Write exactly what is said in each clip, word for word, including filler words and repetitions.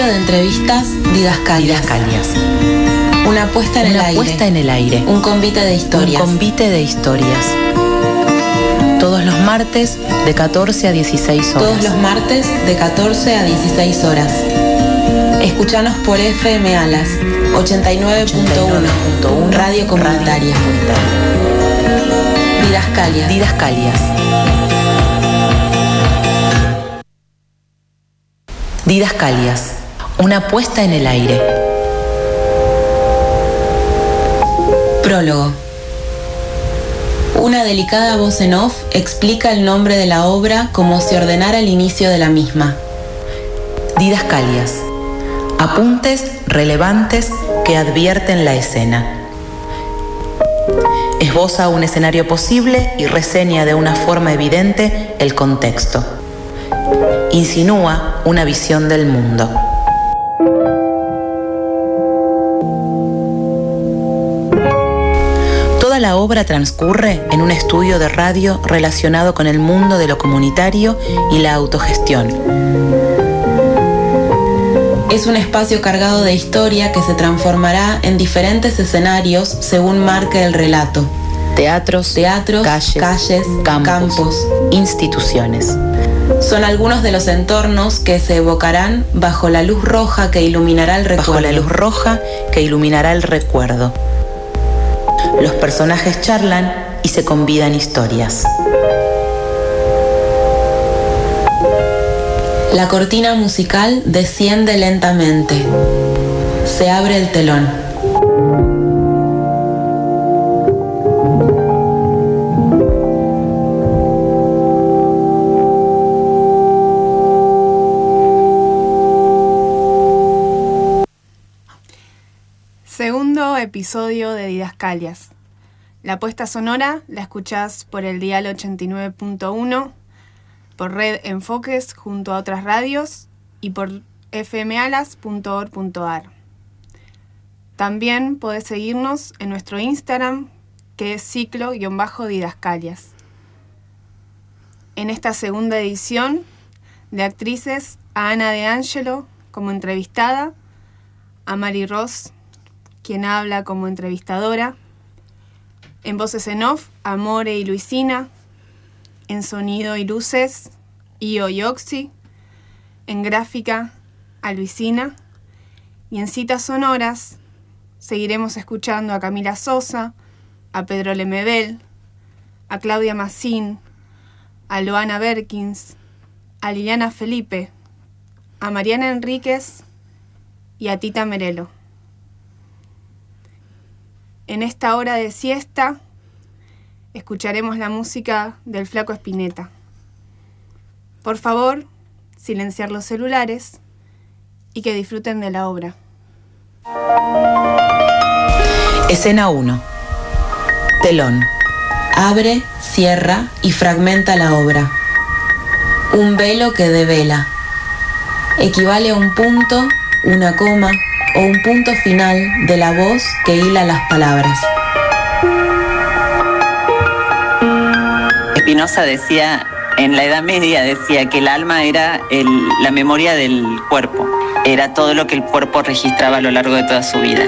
Ciclo de entrevistas Didascalias. Didascalias. Una puesta en Una el aire. puesta en el aire. Un convite de historias. Un convite de historias. Todos los martes de catorce a dieciséis horas. Todos los martes de catorce a dieciséis horas. Escuchanos por F M Alas ochenta y nueve punto uno, Radio Comunitaria. Didascalias. Didascalias. Didascalias. Una puesta en el aire. Prólogo. Una delicada voz en off explica el nombre de la obra como si ordenara el inicio de la misma. Didascalias. Apuntes relevantes que advierten la escena. Esboza un escenario posible y reseña de una forma evidente el contexto. Insinúa una visión del mundo. Toda la obra transcurre en un estudio de radio relacionado con el mundo de lo comunitario y la autogestión. Es un espacio cargado de historia que se transformará en diferentes escenarios según marque el relato. Teatros, Teatros, calles, calles campos, campos, instituciones. Son algunos de los entornos que se evocarán bajo la luz roja que iluminará el recuerdo. Bajo la luz roja que iluminará el recuerdo. Los personajes charlan y se convidan historias. La cortina musical desciende lentamente. Se abre el telón. Segundo episodio de Didascalias. La puesta sonora la escuchás por el dial ochenta y nueve punto uno, por Red Enfoques junto a otras radios y por f m alas punto org punto a r. También podés seguirnos en nuestro Instagram, que es ciclo-didascalias. En esta segunda edición, de actrices a Ana de Angelo como entrevistada, a Mari Ross, quien habla como entrevistadora, en voces en off, a More y Luisina, en sonido y luces, Io y Oxy, en gráfica, a Luisina, y en citas sonoras seguiremos escuchando a Camila Sosa, a Pedro Lemebel, a Claudia Massín, a Loana Berkins, a Liliana Felipe, a Mariana Enríquez y a Tita Merelo. En esta hora de siesta escucharemos la música del Flaco Spinetta. Por favor, silenciar los celulares y que disfruten de la obra. Escena uno. Telón. Abre, cierra y fragmenta la obra. Un velo que devela. Equivale a un punto, una coma o un punto final de la voz que hila las palabras. Spinoza decía, en la Edad Media decía que el alma era el, la memoria del cuerpo, era todo lo que el cuerpo registraba a lo largo de toda su vida.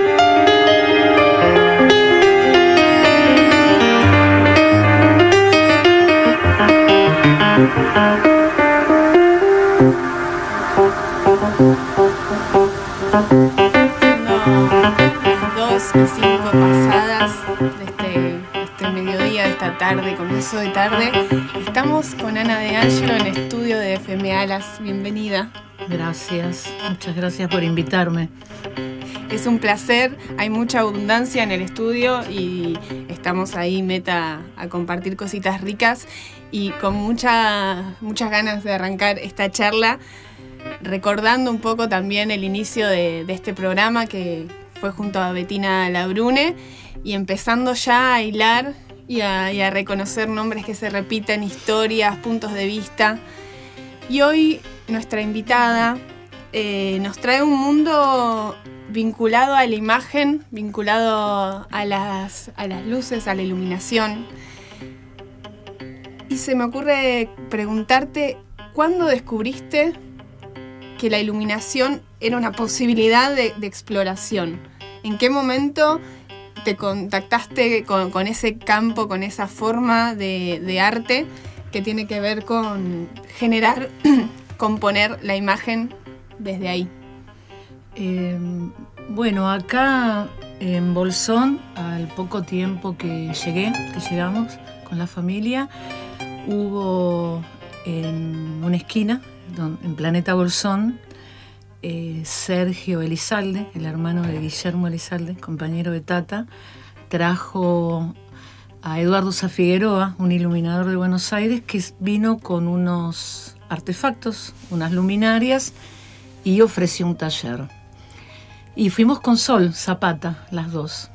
dos y cinco pasadas de este, de este mediodía, de esta tarde, comienzo de tarde. Estamos con Ana de Angelo en el estudio de F M Alas. Bienvenida. Gracias, muchas gracias por invitarme. Es un placer, hay mucha abundancia en el estudio y estamos ahí meta a compartir cositas ricas y con mucha, muchas ganas de arrancar esta charla, recordando un poco también el inicio de, de este programa que fue junto a Bettina Labrune y empezando ya a hilar y a, y a reconocer nombres que se repiten, historias, puntos de vista. Y hoy nuestra invitada eh, nos trae un mundo vinculado a la imagen, vinculado a las, a las luces, a la iluminación. Y se me ocurre preguntarte, ¿cuándo descubriste que la iluminación era una posibilidad de, de exploración. ¿En qué momento te contactaste con, con ese campo, con esa forma de, de arte que tiene que ver con generar, componer la imagen desde ahí? Eh, bueno, acá en Bolsón, al poco tiempo que llegué, que llegamos con la familia, hubo en una esquina, en Planeta Bolsón, eh, Sergio Elizalde, el hermano de Guillermo Elizalde, compañero de Tata, trajo a Eduardo Sá Figueroa, un iluminador de Buenos Aires, que vino con unos artefactos, unas luminarias, y ofreció un taller. Y fuimos con Sol Zapata, las dos.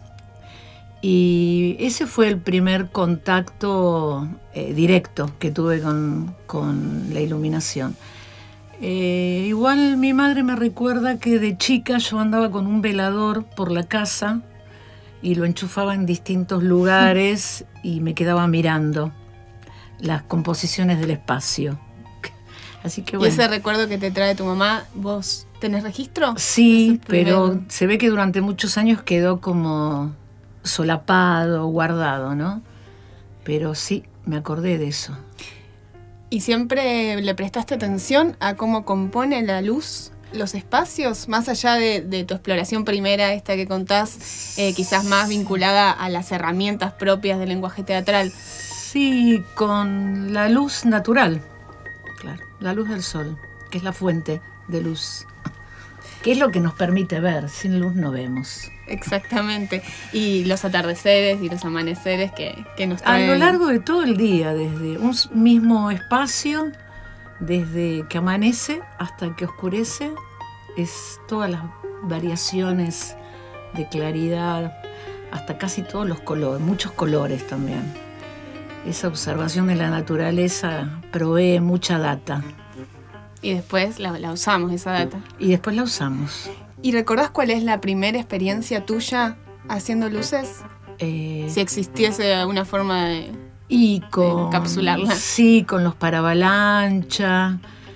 Y ese fue el primer contacto eh, directo que tuve con, con la iluminación. Eh, igual mi madre me recuerda que de chica yo andaba con un velador por la casa y lo enchufaba en distintos lugares y me quedaba mirando las composiciones del espacio. Así que bueno. ¿Y ese recuerdo que te trae tu mamá, vos tenés registro? Sí, pero se ve que durante muchos años quedó como solapado, guardado, ¿no? Pero sí, me acordé de eso. ¿Y siempre le prestaste atención a cómo compone la luz los espacios? Más allá de, de tu exploración primera, esta que contás, eh, quizás más vinculada a las herramientas propias del lenguaje teatral. Sí, con la luz natural, claro, la luz del sol, que es la fuente de luz, que es lo que nos permite ver. Sin luz no vemos. Exactamente. Y los atardeceres y los amaneceres que, que nos traen. A lo largo de todo el día, desde un mismo espacio, desde que amanece hasta que oscurece, es todas las variaciones de claridad, hasta casi todos los colores, muchos colores también. Esa observación de la naturaleza provee mucha data. Y después la, la usamos, esa data. Y después la usamos. ¿Y recordás cuál es la primera experiencia tuya haciendo luces? Eh, si existiese alguna forma de, y con, de encapsularla. Sí, con los Paravalancha,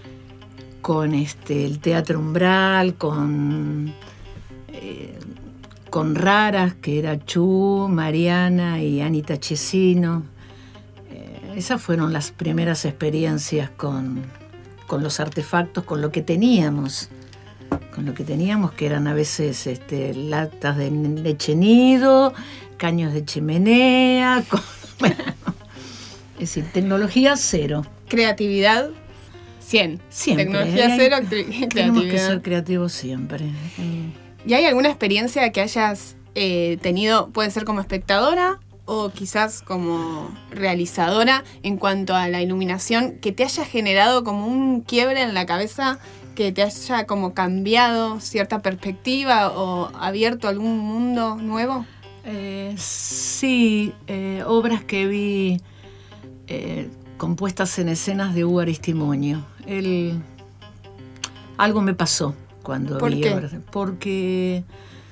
con este, el Teatro Umbral, con, eh, con Raras, que era Chu, Mariana y Anita Chesino. Eh, esas fueron las primeras experiencias con, con los artefactos, con lo que teníamos. Con lo que teníamos, que eran a veces este, latas de leche nido, caños de chimenea, con, bueno, es decir, tecnología cero. Creatividad cien. Siempre. Tecnología hay, cero, creatividad. Tenemos que ser creativos siempre. ¿Y hay alguna experiencia que hayas eh, tenido, puede ser como espectadora o quizás como realizadora en cuanto a la iluminación, que te haya generado como un quiebre en la cabeza, que te haya como cambiado cierta perspectiva o abierto algún mundo nuevo? Eh, sí, eh, obras que vi eh, compuestas en escenas de Hugo Aristimuño. Él, algo me pasó cuando ¿Por vi qué? obras. Porque,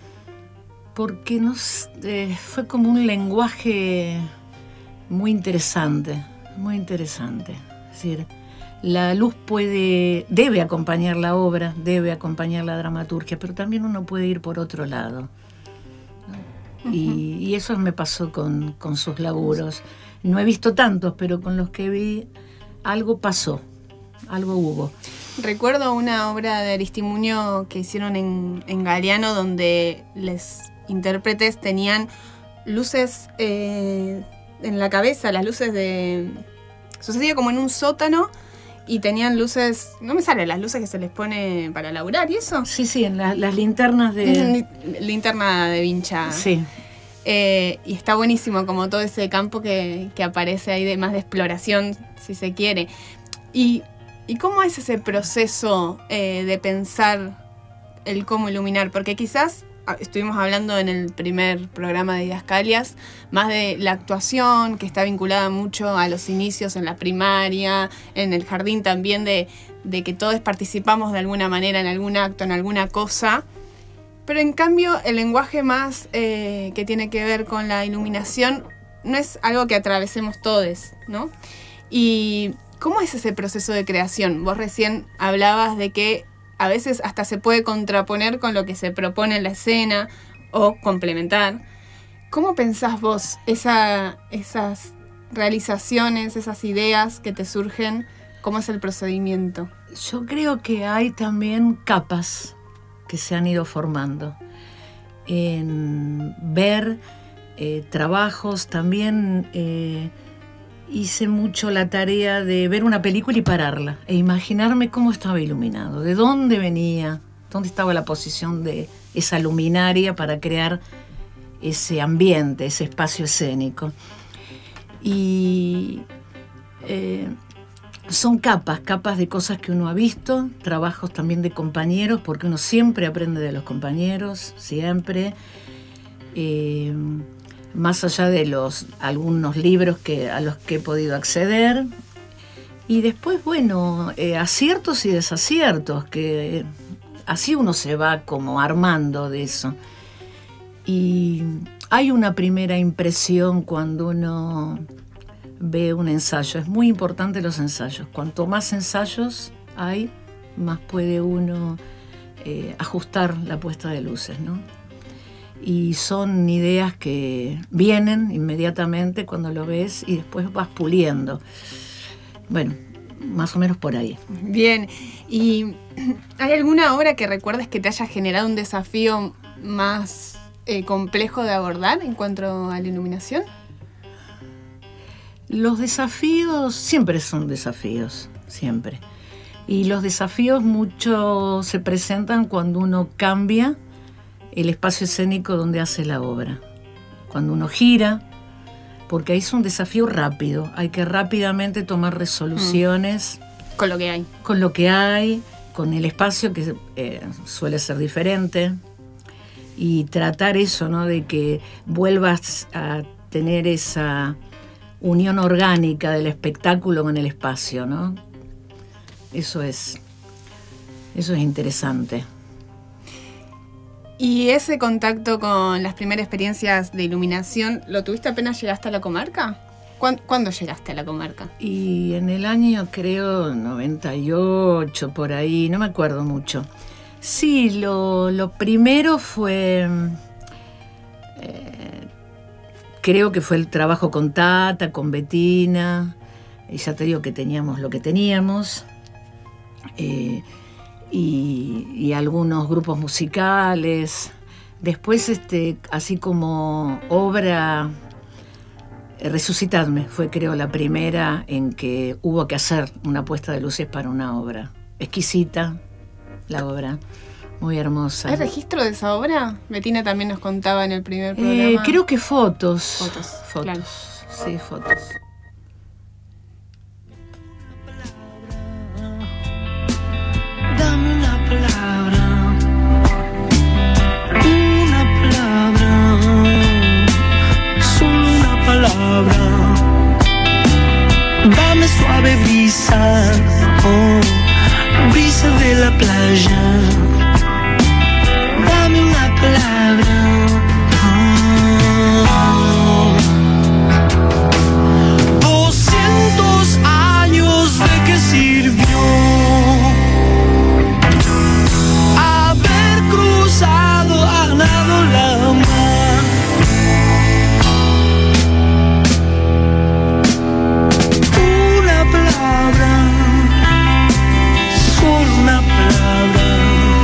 porque no, eh, fue como un lenguaje muy interesante, muy interesante. Es decir, la luz puede, debe acompañar la obra, debe acompañar la dramaturgia, pero también uno puede ir por otro lado, ¿no? Uh-huh. y, y eso me pasó con, con sus laburos. No he visto tantos, pero con los que vi algo pasó, algo hubo. Recuerdo una obra de Aristimuño que hicieron en, en Galeano, donde los intérpretes tenían luces eh, en la cabeza, las luces de... Sucedía como en un sótano, y tenían luces, no me salen las luces que se les pone para laburar y eso. Sí, sí, en la, las linternas de... Linterna de vincha. Sí. Eh, y está buenísimo como todo ese campo que, que aparece ahí de más de exploración, si se quiere. Y, y cómo es ese proceso eh, de pensar el cómo iluminar, porque quizás estuvimos hablando en el primer programa de Didascalias más de la actuación, que está vinculada mucho a los inicios en la primaria, en el jardín también, de, de que todos participamos de alguna manera en algún acto, en alguna cosa. Pero en cambio el lenguaje más eh, que tiene que ver con la iluminación no es algo que atravesemos todos, ¿no? Y ¿cómo es ese proceso de creación? Vos recién hablabas de que a veces hasta se puede contraponer con lo que se propone en la escena o complementar. ¿Cómo pensás vos esa, esas realizaciones, esas ideas que te surgen? ¿Cómo es el procedimiento? Yo creo que hay también capas que se han ido formando. En ver eh, trabajos, también eh, hice mucho la tarea de ver una película y pararla e imaginarme cómo estaba iluminado, de dónde venía, dónde estaba la posición de esa luminaria para crear ese ambiente, ese espacio escénico. Y eh, son capas, capas de cosas que uno ha visto, trabajos también de compañeros, porque uno siempre aprende de los compañeros, siempre. Eh, más allá de los algunos libros que, a los que he podido acceder. Y después, bueno, eh, aciertos y desaciertos, que así uno se va como armando de eso. Y hay una primera impresión cuando uno ve un ensayo. Es muy importante los ensayos. Cuanto más ensayos hay, más puede uno eh, ajustar la puesta de luces, ¿no? Y son ideas que vienen inmediatamente cuando lo ves y después vas puliendo. Bueno, más o menos por ahí. Bien. ¿Y hay alguna obra que recuerdes que te haya generado un desafío más eh, complejo de abordar en cuanto a la iluminación? Los desafíos siempre son desafíos, siempre. Y los desafíos mucho se presentan cuando uno cambia el espacio escénico donde hace la obra. Cuando uno gira, porque ahí es un desafío rápido. Hay que rápidamente tomar resoluciones. Mm. Con lo que hay. Con lo que hay, con el espacio que eh, suele ser diferente. Y tratar eso, ¿no? De que vuelvas a tener esa unión orgánica del espectáculo con el espacio, ¿no? Eso es, eso es interesante. ¿Y ese contacto con las primeras experiencias de iluminación lo tuviste apenas llegaste a la comarca? ¿Cuándo, ¿cuándo llegaste a la comarca? Y en el año, creo, noventa y ocho, por ahí, no me acuerdo mucho. Sí, lo, lo primero fue... Eh, creo que fue el trabajo con Tata, con Betina. Y ya te digo que teníamos lo que teníamos. Eh, y, y algunos grupos musicales. Después, este, así como obra, eh, Resucitadme fue, creo, la primera en que hubo que hacer una puesta de luces para una obra. Exquisita la obra, muy hermosa. ¿Hay registro de esa obra? Betina también nos contaba en el primer programa. Eh, creo que fotos. Fotos, Fotos, claro. Sí, fotos. Dame una palabra, una palabra, solo una palabra. Dame suave brisa, oh, brisa de la playa. Dame una palabra, oh. Doscientos años, ¿de qué sirvió haber cruzado a nado la mar? Una palabra, solo una palabra.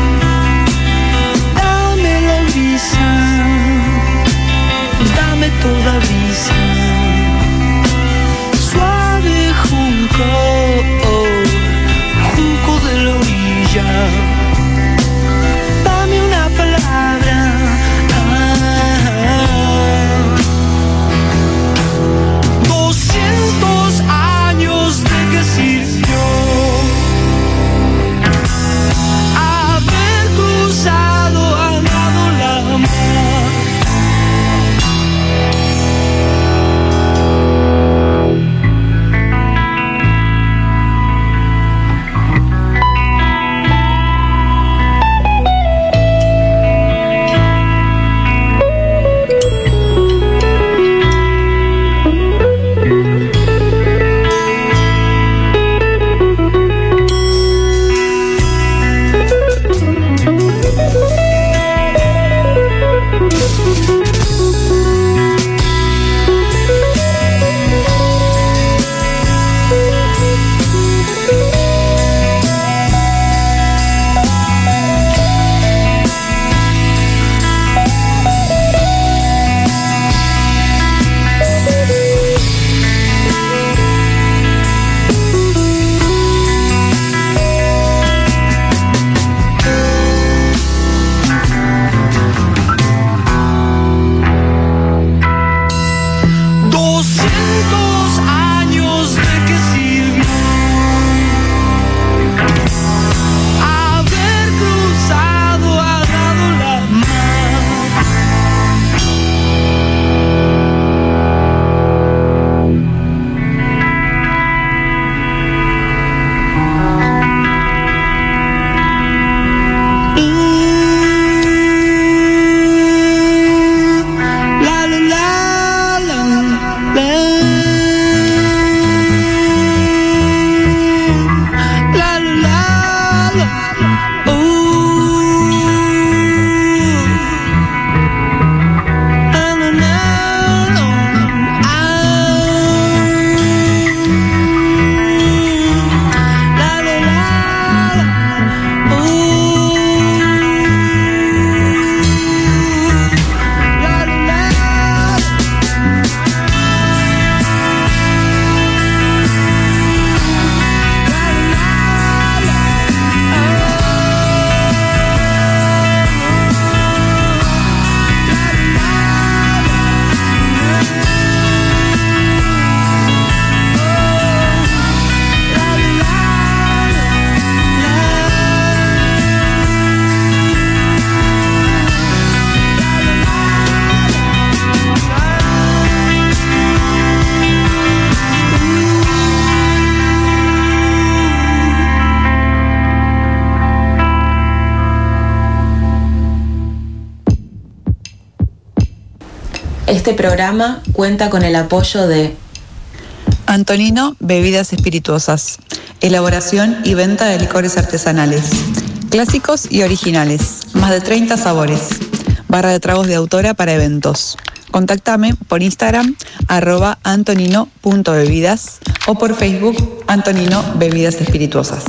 Este programa cuenta con el apoyo de Antonino Bebidas Espirituosas, elaboración y venta de licores artesanales, clásicos y originales, más de treinta sabores, barra de tragos de autora para eventos. Contactame por Instagram, arroba antonino.bebidas o por Facebook, Antonino Bebidas Espirituosas.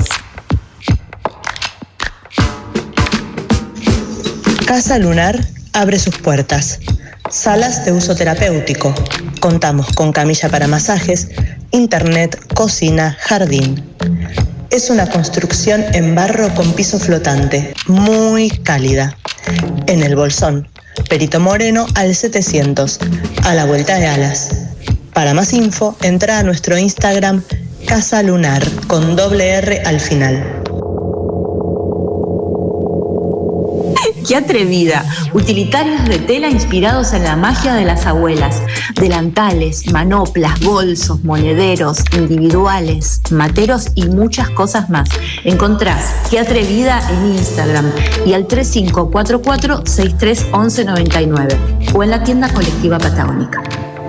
Casa Lunar abre sus puertas. Salas de uso terapéutico. Contamos con camilla para masajes, internet, cocina, jardín. Es una construcción en barro con piso flotante, muy cálida. En el Bolsón, Perito Moreno al setecientos, a la vuelta de Alas. Para más info, entra a nuestro Instagram Casa Lunar con doble R al final. ¡Qué atrevida! Utilitarios de tela inspirados en la magia de las abuelas. Delantales, manoplas, bolsos, monederos, individuales, materos y muchas cosas más. Encontrás Qué Atrevida en Instagram y al tres cinco cuatro cuatro, seis tres uno uno nueve nueve o en la tienda colectiva patagónica.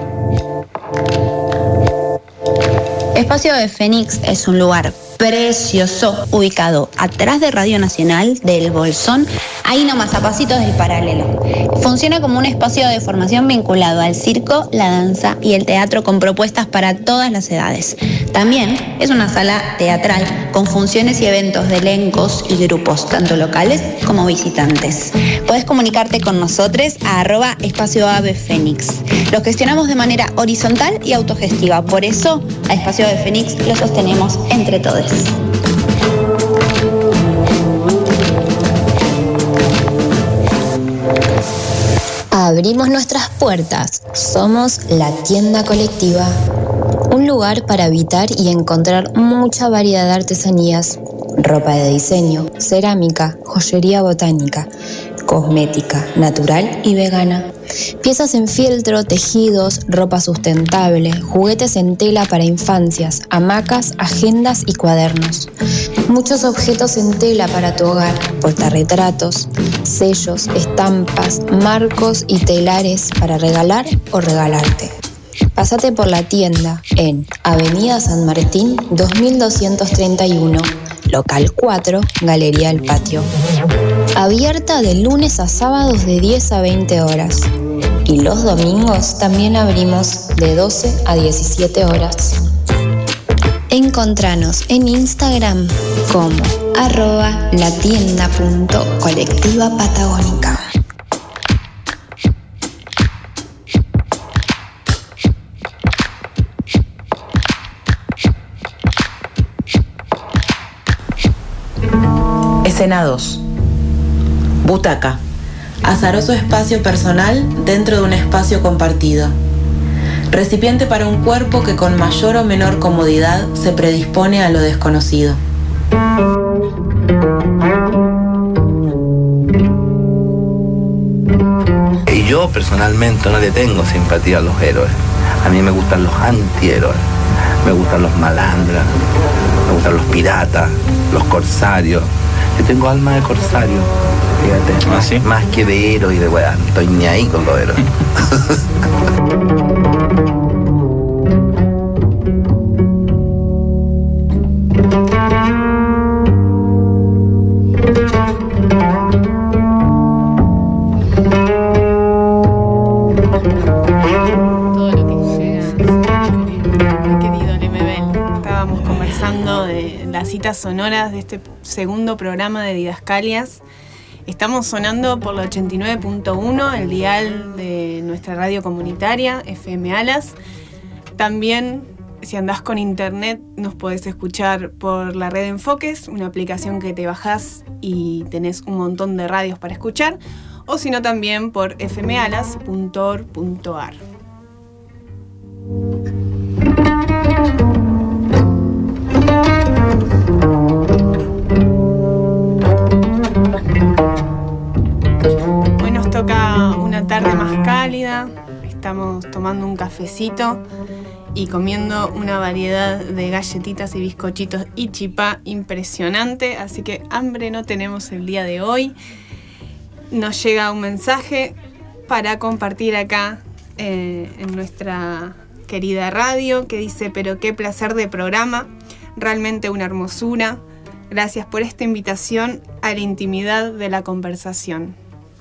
Espacio de Fénix es un lugar precioso ubicado atrás de Radio Nacional del Bolsón, ahí nomás a pasitos del Paralelo. Funciona como un espacio de formación vinculado al circo, la danza y el teatro con propuestas para todas las edades. También es una sala teatral con funciones y eventos de elencos y grupos, tanto locales como visitantes. Puedes comunicarte con nosotros a arroba espacio ave fénix. Lo gestionamos de manera horizontal y autogestiva, por eso a Espacio de Fénix lo sostenemos entre todos. Abrimos nuestras puertas. Somos La Tienda Colectiva, un lugar para habitar y encontrar mucha variedad de artesanías, ropa de diseño, cerámica, joyería botánica, cosmética natural y vegana, piezas en fieltro, tejidos, ropa sustentable, juguetes en tela para infancias, hamacas, agendas y cuadernos. Muchos objetos en tela para tu hogar, portarretratos, sellos, estampas, marcos y telares para regalar o regalarte. Pásate por la tienda en Avenida San Martín dos mil doscientos treinta y uno, local cuatro, Galería El Patio. Abierta de lunes a sábados de diez a veinte horas. Y los domingos también abrimos de doce a diecisiete horas. Encontranos en Instagram como arroba latienda.colectiva patagónica. Escena dos. Butaca. Azaroso espacio personal dentro de un espacio compartido. Recipiente para un cuerpo que con mayor o menor comodidad se predispone a lo desconocido. Y yo personalmente no le tengo simpatía a los héroes. A mí me gustan los antihéroes. Me gustan los malandras, me gustan los piratas, los corsarios. Yo tengo alma de corsario, fíjate. ¿Ah, sí? Más que de héroe y de weá. No estoy ni ahí con los héroes. Todo lo que sea. Mi querido Lemebel, estábamos conversando de las citas sonoras de este segundo programa de Didascalias. Estamos sonando por la ochenta y nueve punto uno, el dial de nuestra radio comunitaria, F M Alas. También, si andás con internet, nos podés escuchar por la red Enfoques, una aplicación que te bajás y tenés un montón de radios para escuchar, o si no también por f m alas punto org punto a r. Hoy nos toca una tarde más cálida, estamos tomando un cafecito y comiendo una variedad de galletitas y bizcochitos y chipá impresionante, así que hambre no tenemos el día de hoy. Nos llega un mensaje para compartir acá eh, en nuestra querida radio, que dice: pero qué placer de programa, realmente una hermosura. Gracias por esta invitación a la intimidad de la conversación.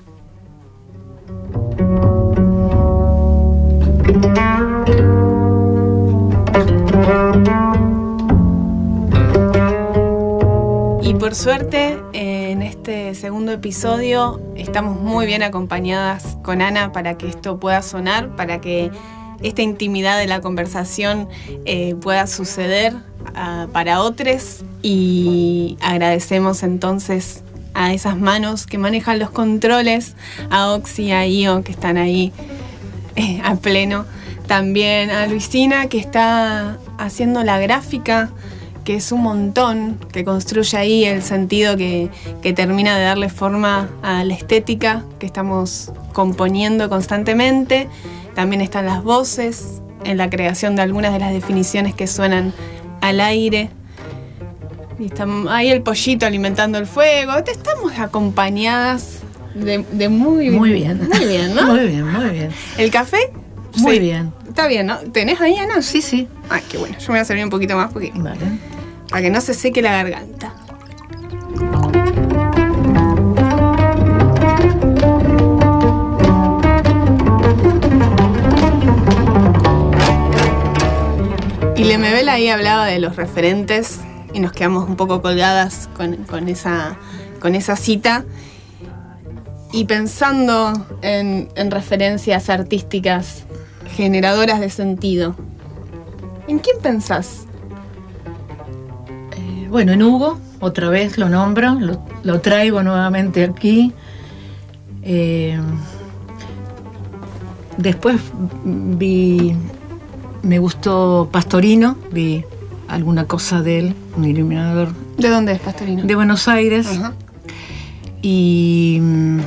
Y por suerte, en este segundo episodio estamos muy bien acompañadas con Ana para que esto pueda sonar, para que esta intimidad de la conversación eh, pueda suceder uh, para otros. Y agradecemos entonces a esas manos que manejan los controles, a Oxy, a Io, que están ahí eh, a pleno. También a Luisina, que está haciendo la gráfica, que es un montón, que construye ahí el sentido que, que termina de darle forma a la estética que estamos componiendo constantemente. También están las voces, en la creación de algunas de las definiciones que suenan al aire. Y está ahí el pollito alimentando el fuego. Estamos acompañadas de, de muy, muy bien. Muy bien, ¿no? Muy bien, muy bien. ¿El café? Muy Sí. bien. Está bien, ¿no? ¿Tenés ahí, Ana? Sí, sí. Ay, qué bueno. Yo me voy a servir un poquito más porque... Vale. Para que no se seque la garganta. Y Lemebel ahí hablaba de los referentes y nos quedamos un poco colgadas con, con, esa, con esa cita. Y pensando en, en referencias artísticas generadoras de sentido, ¿en quién pensás? Eh, bueno, en Hugo, otra vez lo nombro, lo, lo traigo nuevamente aquí. Eh, después vi, me gustó Pastorino, vi alguna cosa de él, un iluminador. ¿De dónde es Pastorino? De Buenos Aires. Ajá. Y,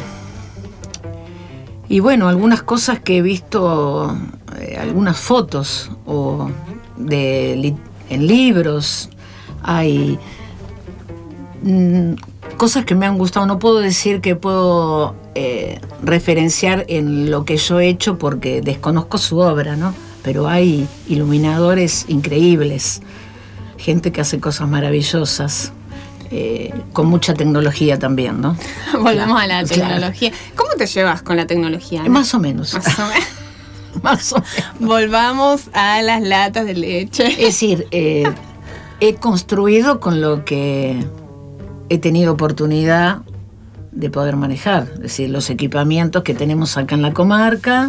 y bueno, algunas cosas que he visto, eh, algunas fotos o de li- en libros, hay mm, cosas que me han gustado. No puedo decir que puedo eh, referenciar en lo que yo he hecho porque desconozco su obra, ¿no? Pero hay iluminadores increíbles, gente que hace cosas maravillosas. Eh, con mucha tecnología también, ¿no? Volvemos a la Claro. tecnología. ¿Cómo te llevas con la tecnología, Ana? Más o menos. Más o menos. Más o menos. Volvamos a las latas de leche. Es decir, eh, he construido con lo que he tenido oportunidad de poder manejar. Es decir, los equipamientos que tenemos acá en la comarca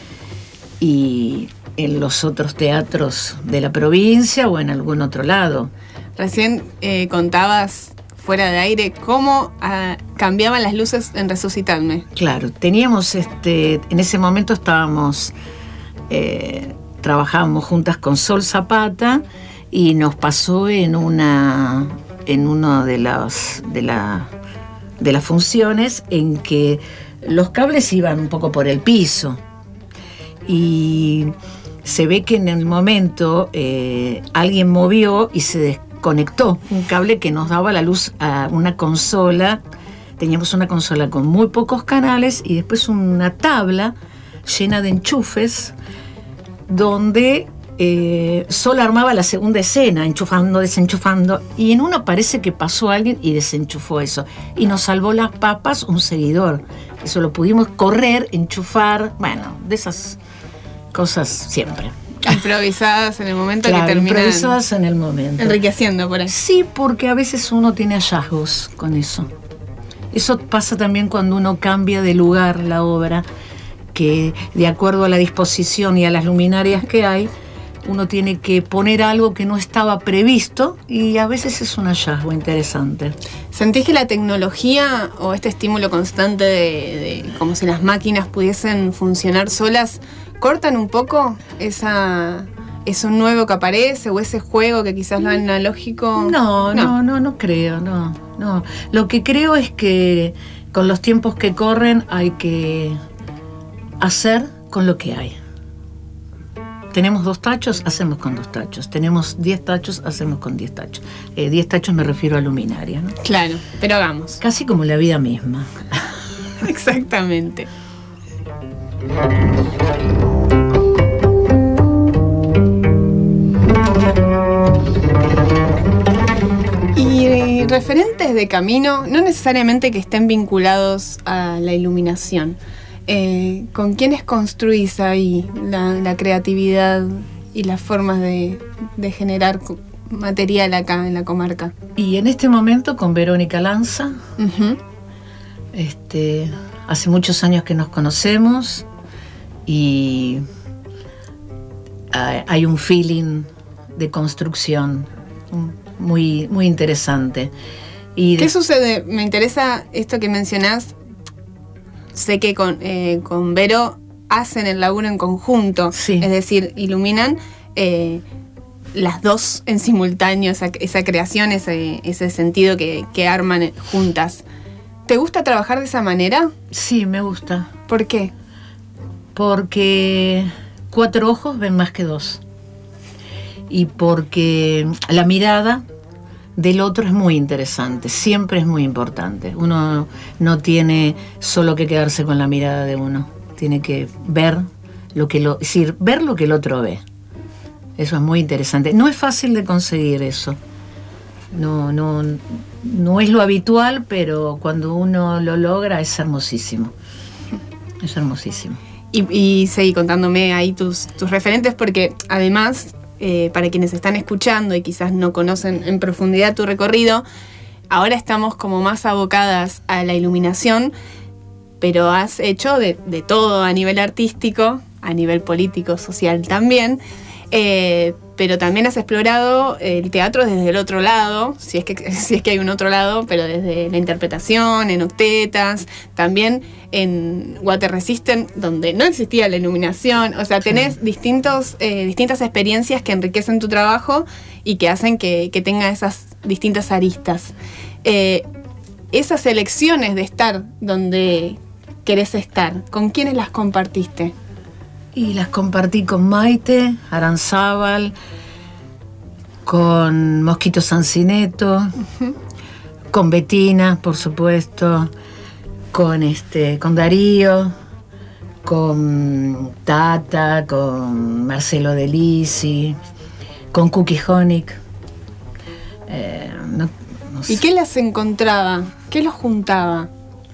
y en los otros teatros de la provincia o en algún otro lado. Recién eh, contabas fuera de aire cómo ah, cambiaban las luces en Resucitarme. Claro, teníamos este, en ese momento estábamos, eh, trabajábamos juntas con Sol Zapata y nos pasó en una, en una de las, de la, de las funciones en que los cables iban un poco por el piso y se ve que en el momento eh, alguien movió y se des- conectó un cable que nos daba la luz a una consola. Teníamos una consola con muy pocos canales y después una tabla llena de enchufes donde eh, Sol armaba la segunda escena, enchufando, desenchufando, y en uno parece que pasó alguien y desenchufó eso. Y nos salvó las papas un seguidor. Eso lo pudimos correr, enchufar, bueno, de esas cosas siempre. Improvisadas en el momento Claro, que terminan. improvisadas en el momento. Enriqueciendo por ahí. Sí, porque a veces uno tiene hallazgos con eso. Eso pasa también cuando uno cambia de lugar la obra, que de acuerdo a la disposición y a las luminarias que hay, uno tiene que poner algo que no estaba previsto y a veces es un hallazgo interesante. ¿Sentís que la tecnología o este estímulo constante de, de como si las máquinas pudiesen funcionar solas cortan un poco esa, eso nuevo que aparece o ese juego que quizás lo analógico? No, no, no, no creo, no, no. Lo que creo es que con los tiempos que corren hay que hacer con lo que hay. Tenemos dos tachos, hacemos con dos tachos. Tenemos diez tachos, hacemos con diez tachos. Eh, diez tachos me refiero a luminaria, ¿no? Claro, pero hagamos. Casi como la vida misma. Exactamente. referentes de camino, no necesariamente que estén vinculados a la iluminación, eh, ¿con quiénes construís ahí la, la creatividad y las formas de, de generar material acá en la comarca? Y en este momento con Verónica Lanza. Uh-huh. Este, hace muchos años que nos conocemos y hay un feeling de construcción muy, muy interesante. Y ¿Qué de... sucede? Me interesa esto que mencionás. Sé que con, eh, con Vero hacen el laburo en conjunto, sí. Es decir, iluminan eh, las dos en simultáneo, esa, esa creación, ese, ese sentido que, que arman juntas. ¿Te gusta trabajar de esa manera? Sí, me gusta. ¿Por qué? Porque cuatro ojos ven más que dos. Y porque la mirada del otro es muy interesante, siempre es muy importante. Uno no tiene solo que quedarse con la mirada de uno, tiene que ver lo que lo, es decir, ver lo que el otro ve. Eso es muy interesante. No es fácil de conseguir eso. No, no, no es lo habitual, pero cuando uno lo logra es hermosísimo. Es hermosísimo. Y, y seguí contándome ahí tus, tus referentes, porque además, eh, para quienes están escuchando y quizás no conocen en profundidad tu recorrido, ahora estamos como más abocadas a la iluminación, pero has hecho de, de todo a nivel artístico, a nivel político, social también. Eh, pero también has explorado el teatro desde el otro lado, si es que, si es que hay un otro lado, pero desde la interpretación, en octetas, también en Water Resistant, donde no existía la iluminación. O sea, tenés sí. distintos, eh, distintas experiencias que enriquecen tu trabajo y que hacen que, que tenga esas distintas aristas. Eh, esas elecciones de estar donde querés estar, ¿con quiénes las compartiste? Y las compartí con Maite Aranzábal, con Mosquito Sancineto, uh-huh. con Betina, por supuesto, con este, con Darío, con Tata, con Marcelo Delisi, con Cookie Honig. Eh, no, no sé. ¿Y qué las encontraba? ¿Qué los juntaba?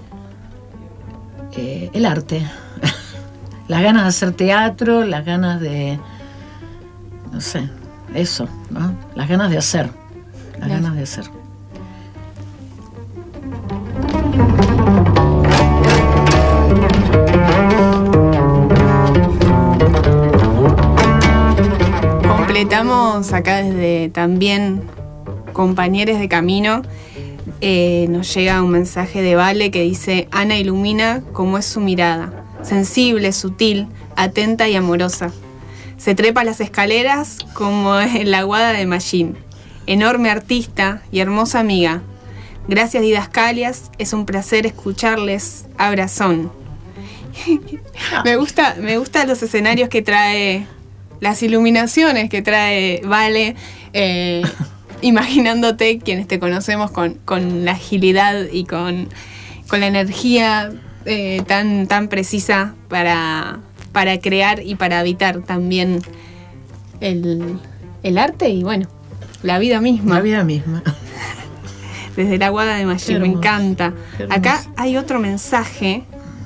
Eh, el arte. Las ganas de hacer teatro, las ganas de, no sé, eso, ¿no? Las ganas de hacer, las Gracias. ganas de hacer. Completamos acá desde también Compañeros de Camino. Eh, nos llega un mensaje de Vale que dice: Ana ilumina como es su mirada. Sensible, sutil, atenta y amorosa. Se trepa las escaleras como en la guada de Machín. Enorme artista y hermosa amiga. Gracias, Didascalias, es un placer escucharles. Abrazón. me gusta, me gustan los escenarios que trae, las iluminaciones que trae Vale, eh, imaginándote, quienes te conocemos, con, con la agilidad y con, con la energía Eh, tan, tan precisa para, para crear y para habitar también el, el arte y bueno, la vida misma. La vida misma. Desde la guada de Machín, me encanta. Acá hay otro mensaje.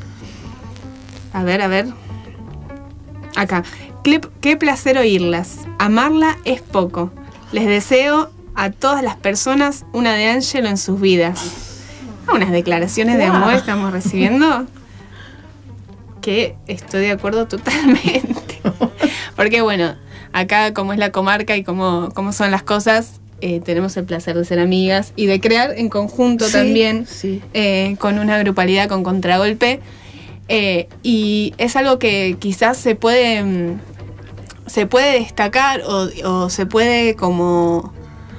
A ver, a ver. Acá. Qué, qué placer oírlas. Amarla es poco. Les deseo a todas las personas una de Ángelo en sus vidas. Unas declaraciones de amor estamos recibiendo que estoy de acuerdo totalmente. Porque bueno, acá como es la comarca y como, como son las cosas, eh, tenemos el placer de ser amigas y de crear en conjunto sí, también sí. Eh, con una grupalidad, con Contragolpe. Eh, y es algo que quizás se puede, se puede destacar o, o se puede como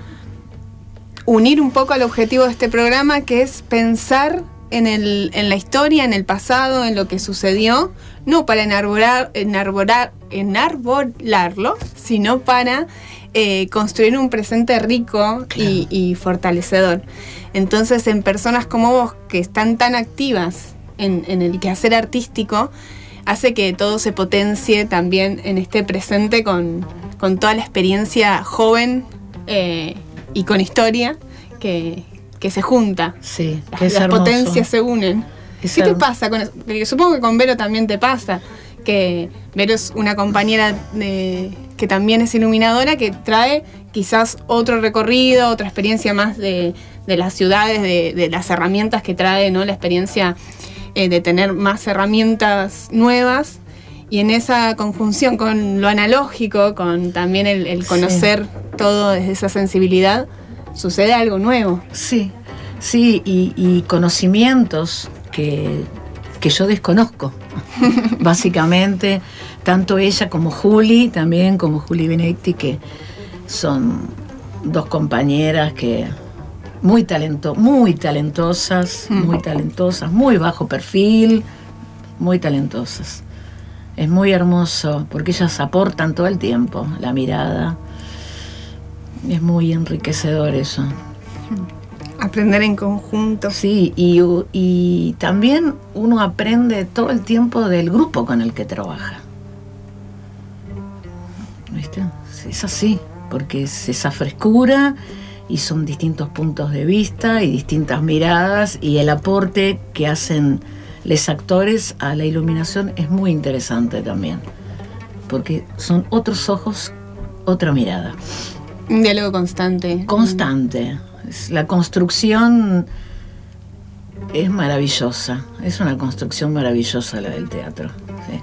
unir un poco al objetivo de este programa, que es pensar en, el, en la historia, en el pasado, en lo que sucedió, no para enarbolar, enarbolar, enarbolarlo, sino para eh, construir un presente rico claro. y, y fortalecedor. Entonces, en personas como vos, que están tan activas en, en el quehacer artístico, hace que todo se potencie también en este presente con, con toda la experiencia joven, eh, y con historia que, que se junta. Sí, las, que es las hermoso. potencias se unen. Es ¿Qué te hermoso. pasa con eso? Porque supongo que con Vero también te pasa, que Vero es una compañera de, que también es iluminadora, que trae quizás otro recorrido, otra experiencia más de, de las ciudades, de, de las herramientas que trae, ¿no? La experiencia eh, de tener más herramientas nuevas, y en esa conjunción con lo analógico, con también el, el conocer sí. todo desde esa sensibilidad, sucede algo nuevo. Sí, sí, y, y conocimientos que, que yo desconozco. Básicamente, tanto ella como Juli, también como Juli Benedetti, que son dos compañeras que muy talento, muy talentosas, mm. muy talentosas, muy bajo perfil, muy talentosas. Es muy hermoso porque ellas aportan todo el tiempo la mirada. Es muy enriquecedor eso. Aprender en conjunto. Sí, y, y también uno aprende todo el tiempo del grupo con el que trabaja. ¿Viste? Es así, porque es esa frescura y son distintos puntos de vista y distintas miradas, y el aporte que hacen los actores a la iluminación es muy interesante también, porque son otros ojos, otra mirada. Un diálogo constante. Constante. La construcción es maravillosa. Es una construcción maravillosa la del teatro. Sí.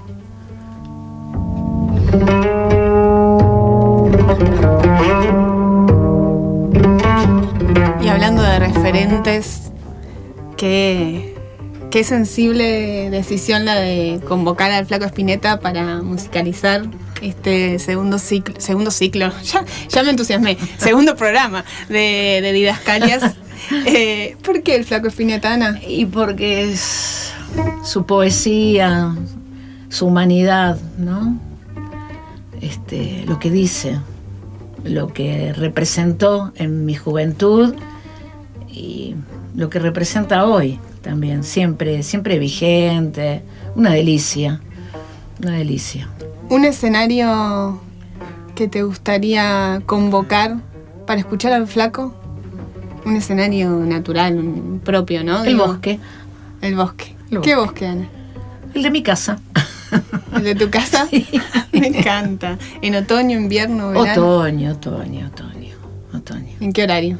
Y hablando de referentes, qué, qué sensible decisión la de convocar al Flaco Spinetta para musicalizar este segundo ciclo, segundo ciclo, ya, ya me entusiasmé, segundo programa de, de Didascalias. Eh, ¿Por qué el Flaco Spinetta, Ana? Y porque es su poesía, su humanidad, ¿no? Este, lo que dice, lo que representó en mi juventud y lo que representa hoy también, siempre, siempre vigente, una delicia, una delicia. ¿Un escenario que te gustaría convocar para escuchar al Flaco? Un escenario natural, un propio, ¿no? El Digo, bosque. El bosque. El ¿Qué bosque. bosque, Ana? El de mi casa. ¿El de tu casa? Sí. Me encanta. ¿En otoño, invierno, verano? Otoño, otoño, otoño, otoño. ¿En qué horario?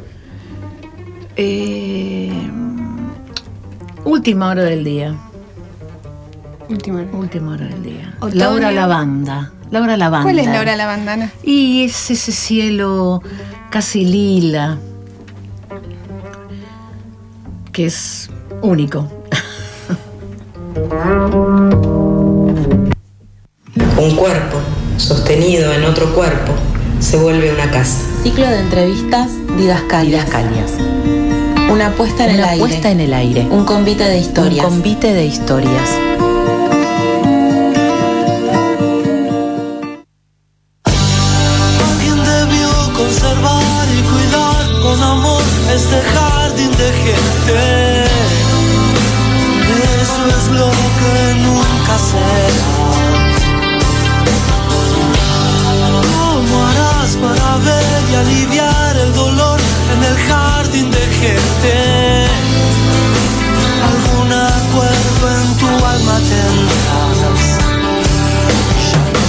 Eh, última hora del día. Última hora. Última hora del día. ¿Otoño? La hora lavanda. La hora lavanda. ¿Cuál es la hora lavandana? Y es ese cielo casi lila, que es único. Un cuerpo sostenido en otro cuerpo se vuelve una casa. Ciclo de entrevistas Didascalias. Didascalias. Una puesta en Una el aire. puesta en el aire. Un convite de historias. Un convite de historias. Alguien debió conservar y cuidar con amor este jardín de gente. Eso es lo que nunca será. ¿Cómo harás para ver y aliviar el dolor en el jardín de gente? Algún acuerdo en tu alma tendrás. Ya no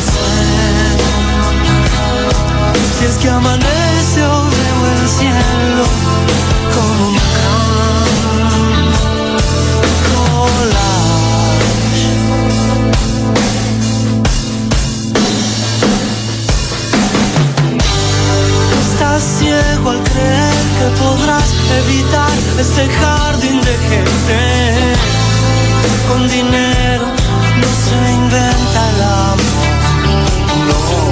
sé si es que amanece o veo el cielo como un gran collage. Estás ciego al creer que podrás evitar este jardín de gente. Con dinero no se inventa el amor, no.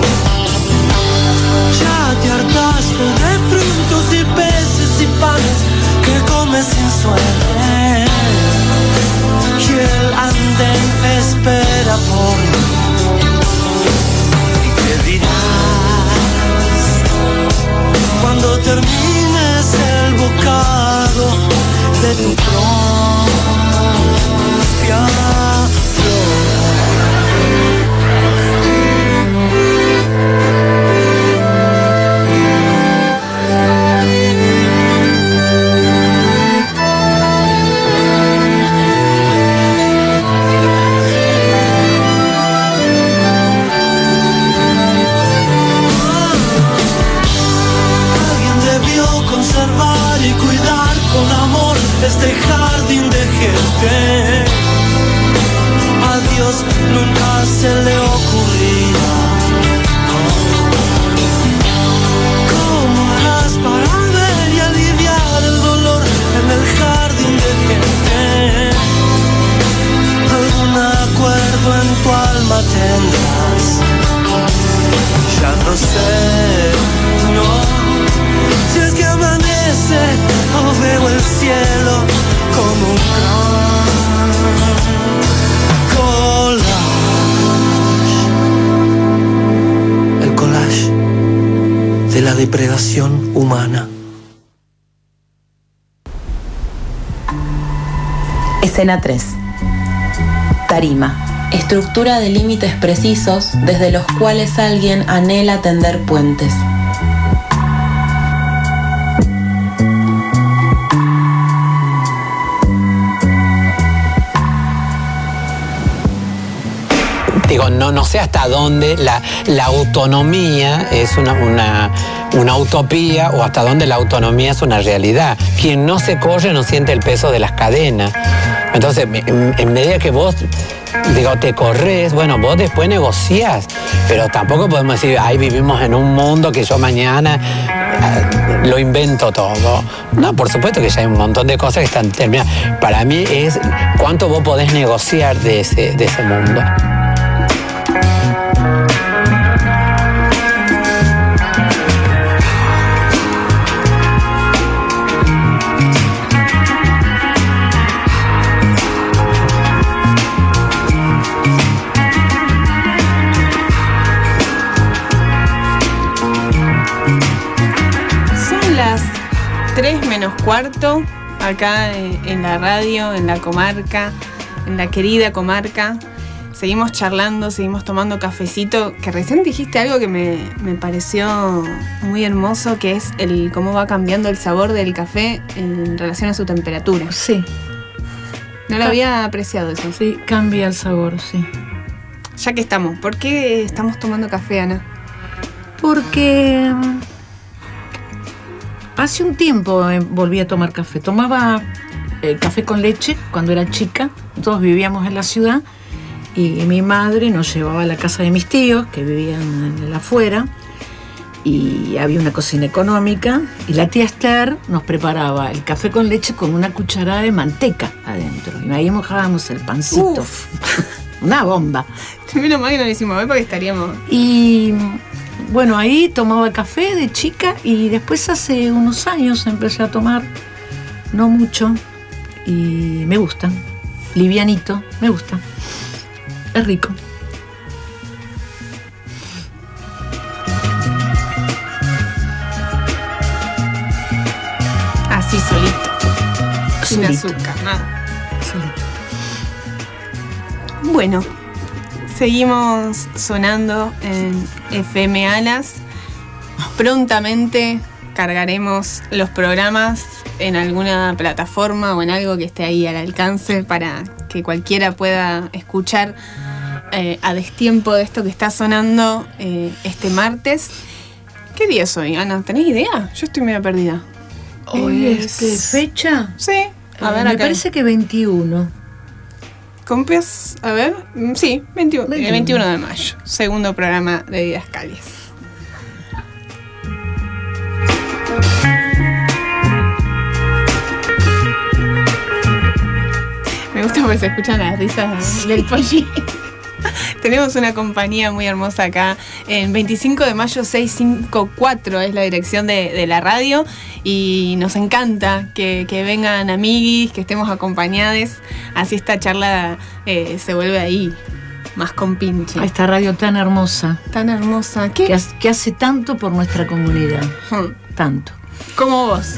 Ya te hartaste de frutos y peces y panes que comes sin suerte. Y el andén espera por mí. ¿Y qué dirás cuando termines el bocado de tu propia flor? depredación humana. Escena tres. Tarima. Estructura de límites precisos desde los cuales alguien anhela tender puentes. Digo, no, no sé hasta dónde la, la autonomía es una, una, una utopía o hasta dónde la autonomía es una realidad. Quien no se corre no siente el peso de las cadenas. Entonces, en, en medida que vos, digo, te corres, bueno, vos después negociás, pero tampoco podemos decir, ay, vivimos en un mundo que yo mañana eh, lo invento todo. No, por supuesto que ya hay un montón de cosas que están terminadas. Para mí es cuánto vos podés negociar de ese, de ese mundo. tres menos cuarto, acá en la radio, en la comarca, en la querida comarca. Seguimos charlando, seguimos tomando cafecito, que recién dijiste algo que me, me pareció muy hermoso, que es el cómo va cambiando el sabor del café en relación a su temperatura. Sí. No lo había apreciado eso. Sí, cambia el sabor, sí. Ya que estamos, ¿por qué estamos tomando café, Ana? Porque hace un tiempo volví a tomar café. Tomaba eh, café con leche cuando era chica. Todos vivíamos en la ciudad y mi madre nos llevaba a la casa de mis tíos, que vivían en el afuera, y había una cocina económica, y la tía Esther nos preparaba el café con leche con una cucharada de manteca adentro. Y ahí mojábamos el pancito. Uf. Una bomba. Menos mal que no lo hicimos hoy porque estaríamos... Y... bueno, ahí tomaba café de chica y después hace unos años empecé a tomar, no mucho, y me gusta, livianito, me gusta, es rico. Así solito, sin Solito. azúcar, nada. Solito. Bueno, seguimos sonando en F M Alas. Prontamente cargaremos los programas en alguna plataforma o en algo que esté ahí al alcance para que cualquiera pueda escuchar eh, a destiempo de esto que está sonando eh, este martes. ¿Qué día es hoy, Ana? ¿Tenés idea? Yo estoy medio perdida. Hoy es ¿qué fecha? Sí, a Eh, ver, me acá. parece que veintiuno. Compias, a ver, mm, sí, veintiuno, veintiuno. el veintiuno de mayo, segundo programa de Didascalias. Me gusta porque se escuchan las risas del polli. Tenemos una compañía muy hermosa acá. En veinticinco de mayo seiscientos cincuenta y cuatro es la dirección de, de la radio. Y nos encanta que, que vengan amiguis, que estemos acompañados. Así esta charla eh, se vuelve ahí más compinche. A esta radio tan hermosa. Tan hermosa. ¿Qué? Que, hace- que hace tanto por nuestra comunidad. Hmm. Tanto. Como vos.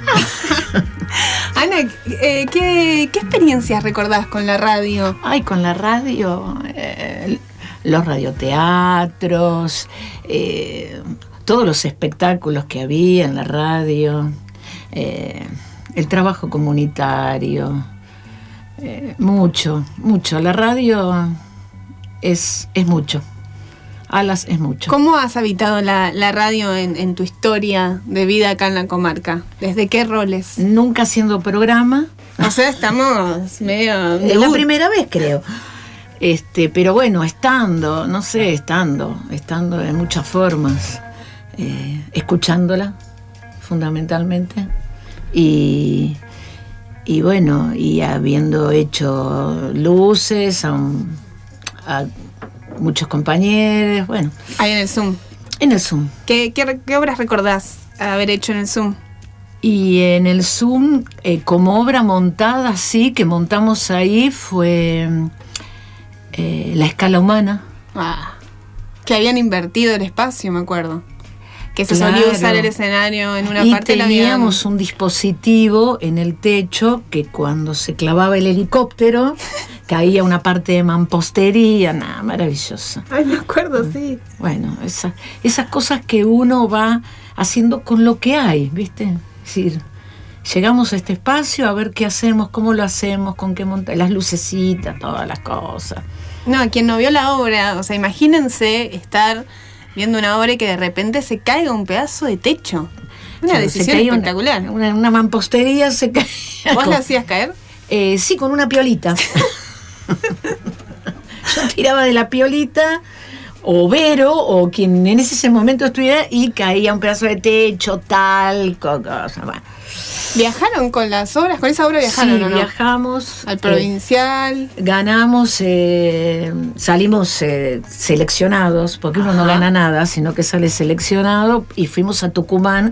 Ana, eh, ¿qué, ¿qué experiencias recordás con la radio? Ay, con la radio, eh, los radioteatros, eh, todos los espectáculos que había en la radio, eh, el trabajo comunitario, eh, mucho, mucho. La radio es, es mucho. Alas es mucho. ¿Cómo has habitado la, la radio en, en tu historia de vida acá en la comarca? ¿Desde qué roles? Nunca haciendo programa. O sea, estamos medio... Es la primera vez, creo. Este, pero bueno, estando, no sé, estando, estando de muchas formas, eh, escuchándola, fundamentalmente, y, y bueno, y habiendo hecho luces a, un- a muchos compañeros, bueno. Ahí en el Zoom. En el Zoom. ¿Qué, qué, qué obras recordás haber hecho en el Zoom? Y en el Zoom, eh, como obra montada, sí, que montamos ahí, fue eh, La Escala Humana. Ah, que habían invertido el espacio, me acuerdo. que se Claro. solía usar el escenario en una y parte de la vida. teníamos un dispositivo en el techo que cuando se clavaba el helicóptero caía una parte de mampostería, nada, maravilloso. Ay, me acuerdo, sí. Bueno, esa- esas cosas que uno va haciendo con lo que hay, ¿viste? Es decir, llegamos a este espacio a ver qué hacemos, cómo lo hacemos, con qué monta, las lucecitas, todas las cosas. No, quien no vio la obra, o sea, imagínense estar viendo una obra y que de repente se caiga un pedazo de techo. Una Claro, se decisión caía una- espectacular. Una, una mampostería se caía. ¿Vos con- la hacías caer? Eh, sí, con una piolita. Yo tiraba de la piolita, o Vero, o quien en ese momento estuviera, y caía un pedazo de techo, tal, co- cosa. Bueno. ¿Viajaron con las obras? ¿Con esa obra viajaron Sí, o no? viajamos. Al provincial. eh, ganamos, eh, salimos eh, seleccionados, porque uno no Ajá. gana nada, sino que sale seleccionado, y fuimos a Tucumán,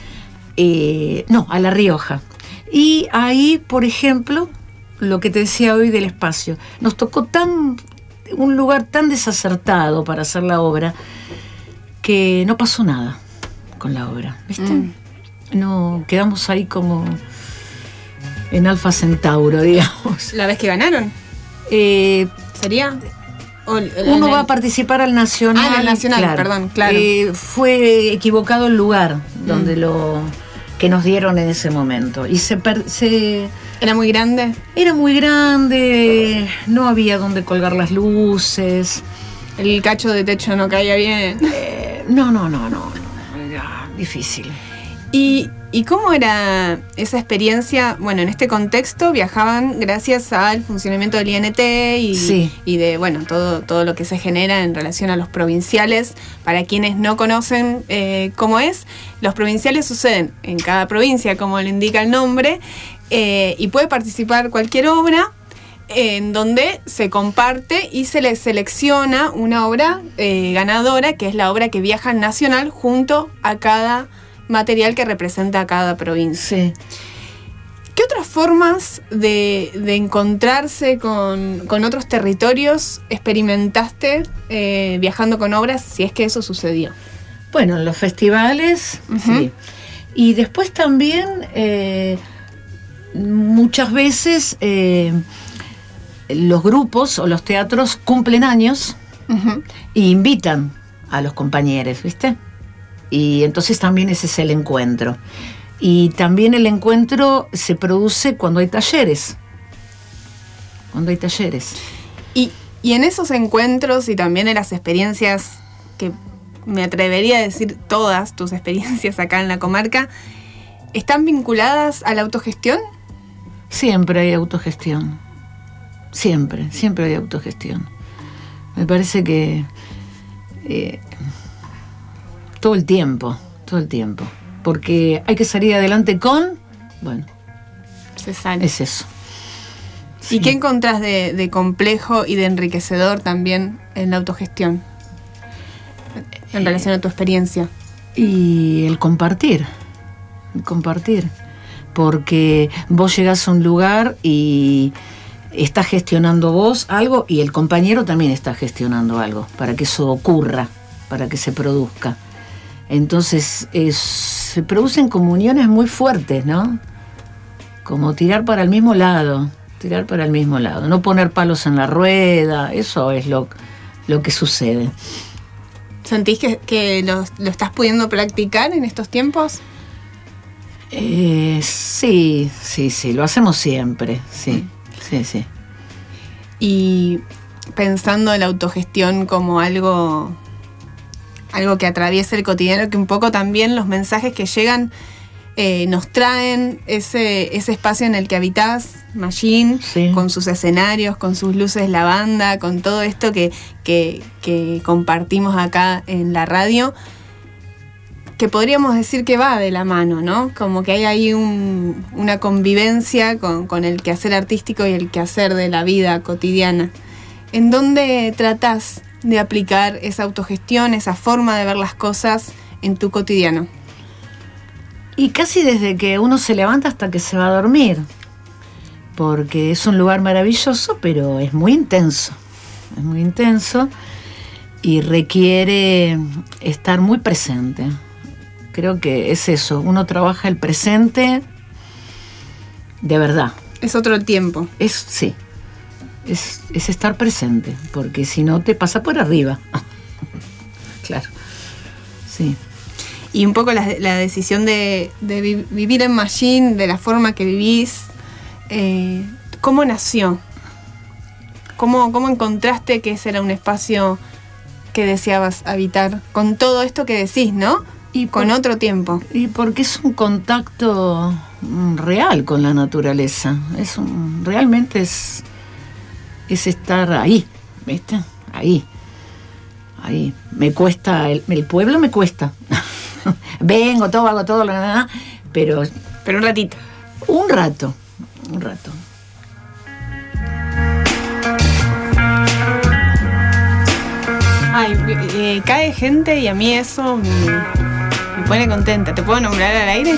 eh, no, a La Rioja. Y ahí, por ejemplo, lo que te decía hoy del espacio, nos tocó tan un lugar tan desacertado para hacer la obra que no pasó nada con la obra, ¿viste? Mm. No, quedamos ahí como en Alfa Centauro, digamos. ¿La vez que ganaron? Eh, ¿Sería? O el- el- uno el- va a participar al Nacional. Ah, en el Nacional, perdón, claro. Eh, fue equivocado el lugar donde Mm. lo que nos dieron en ese momento. Y se, per- se ¿Era muy grande? Era muy grande, no había donde colgar las luces. El cacho de techo no caía bien. Eh, no, no, no, no, no, era difícil. ¿Y, ¿Y cómo era esa experiencia? Bueno, en este contexto viajaban gracias al funcionamiento del I N T y, Sí. y de, bueno, todo, todo lo que se genera en relación a los provinciales. Para quienes no conocen eh, cómo es, los provinciales suceden en cada provincia, como lo indica el nombre, eh, y puede participar cualquier obra en donde se comparte y se le selecciona una obra eh, ganadora, que es la obra que viaja al Nacional junto a cada material que representa a cada provincia. Sí. ¿Qué otras formas de, de encontrarse con, con otros territorios experimentaste eh, viajando con obras, si es que eso sucedió? Bueno, en los festivales, Ujú. sí. Y después también, eh, muchas veces, eh, los grupos o los teatros cumplen años Uh-huh. e invitan a los compañeros, ¿viste? Y entonces también ese es el encuentro. Y también el encuentro se produce cuando hay talleres. Cuando hay talleres. Y, y en esos encuentros y también en las experiencias, que me atrevería a decir todas tus experiencias acá en la comarca, ¿están vinculadas a la autogestión? Siempre hay autogestión. Siempre, siempre hay autogestión. Me parece que eh, todo el tiempo, todo el tiempo. Porque hay que salir adelante con, bueno, Se sale. es eso. ¿Y qué encontrás de, de complejo y de enriquecedor también en la autogestión? En relación a tu experiencia. Y el compartir, el compartir. Porque vos llegás a un lugar y estás gestionando vos algo y el compañero también está gestionando algo para que eso ocurra, para que se produzca. Entonces es, se producen comuniones muy fuertes, ¿no? Como tirar para el mismo lado, tirar para el mismo lado, no poner palos en la rueda, eso es lo, lo que sucede. ¿Sentís que, que lo, lo estás pudiendo practicar en estos tiempos? Eh, sí, sí, sí, lo hacemos siempre, sí, sí, sí. Y pensando en la autogestión como algo, algo que atraviesa el cotidiano, que un poco también los mensajes que llegan eh, nos traen ese, ese espacio en el que habitás, Machine, Sí. con sus escenarios, con sus luces, la banda, con todo esto que, que, que compartimos acá en la radio, que podríamos decir que va de la mano, ¿no? Como que hay ahí un, una convivencia con, con el quehacer artístico y el quehacer de la vida cotidiana. ¿En dónde tratás de aplicar esa autogestión, esa forma de ver las cosas en tu cotidiano? Y casi desde que uno se levanta hasta que se va a dormir, porque es un lugar maravilloso, pero es muy intenso, es muy intenso y requiere estar muy presente, Creo que es eso, uno trabaja el presente de verdad. Es otro tiempo. Es, sí, es, es estar presente, porque si no te pasa por arriba. Claro, sí. Y un poco la, la decisión de, de vi- vivir en Mallín, de la forma que vivís, eh, ¿cómo nació? ¿Cómo, ¿Cómo encontraste que ese era un espacio que deseabas habitar? Con todo esto que decís, ¿no? Y con por, otro tiempo. Y porque es un contacto real con la naturaleza. Es un, realmente es, es estar ahí, ¿viste? Ahí. Ahí. Me cuesta, el, el pueblo me cuesta. Vengo, todo, hago todo, pero... Pero un ratito. Un rato, un rato. Ay, eh, cae gente y a mí eso me, me pone contenta. ¿Te puedo nombrar al aire?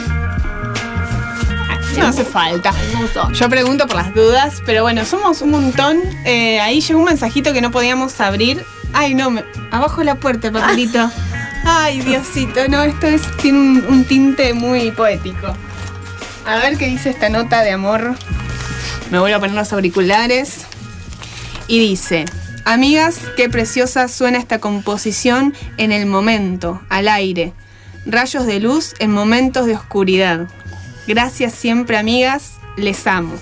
No hace falta. Yo pregunto por las dudas, pero bueno, somos un montón. Eh, ahí llegó un mensajito que no podíamos abrir. Ay, no, me, abajo de la puerta el papelito. Ay, Diosito, no, esto es, tiene un, un tinte muy poético. A ver qué dice esta nota de amor. Me vuelvo a poner los auriculares. Y dice: amigas, qué preciosa suena esta composición en el momento, al aire. Rayos de luz en momentos de oscuridad. Gracias siempre, amigas, les amo.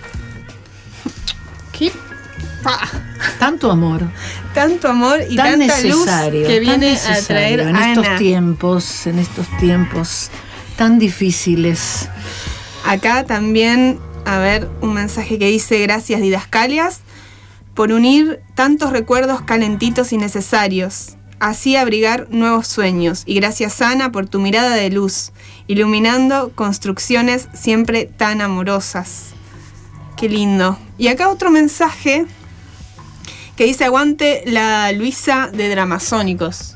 ¿Qué? Ah. Tanto amor. Tanto amor y tan tanta luz que viene a traer en Ana. estos tiempos, en estos tiempos tan difíciles. Acá también, a ver, un mensaje que dice: gracias, Didascalias, por unir tantos recuerdos calentitos y necesarios, así abrigar nuevos sueños. Y gracias, Ana, por tu mirada de luz, iluminando construcciones siempre tan amorosas. Qué lindo. Y acá otro mensaje que dice: aguante la Luisa de Dramasónicos.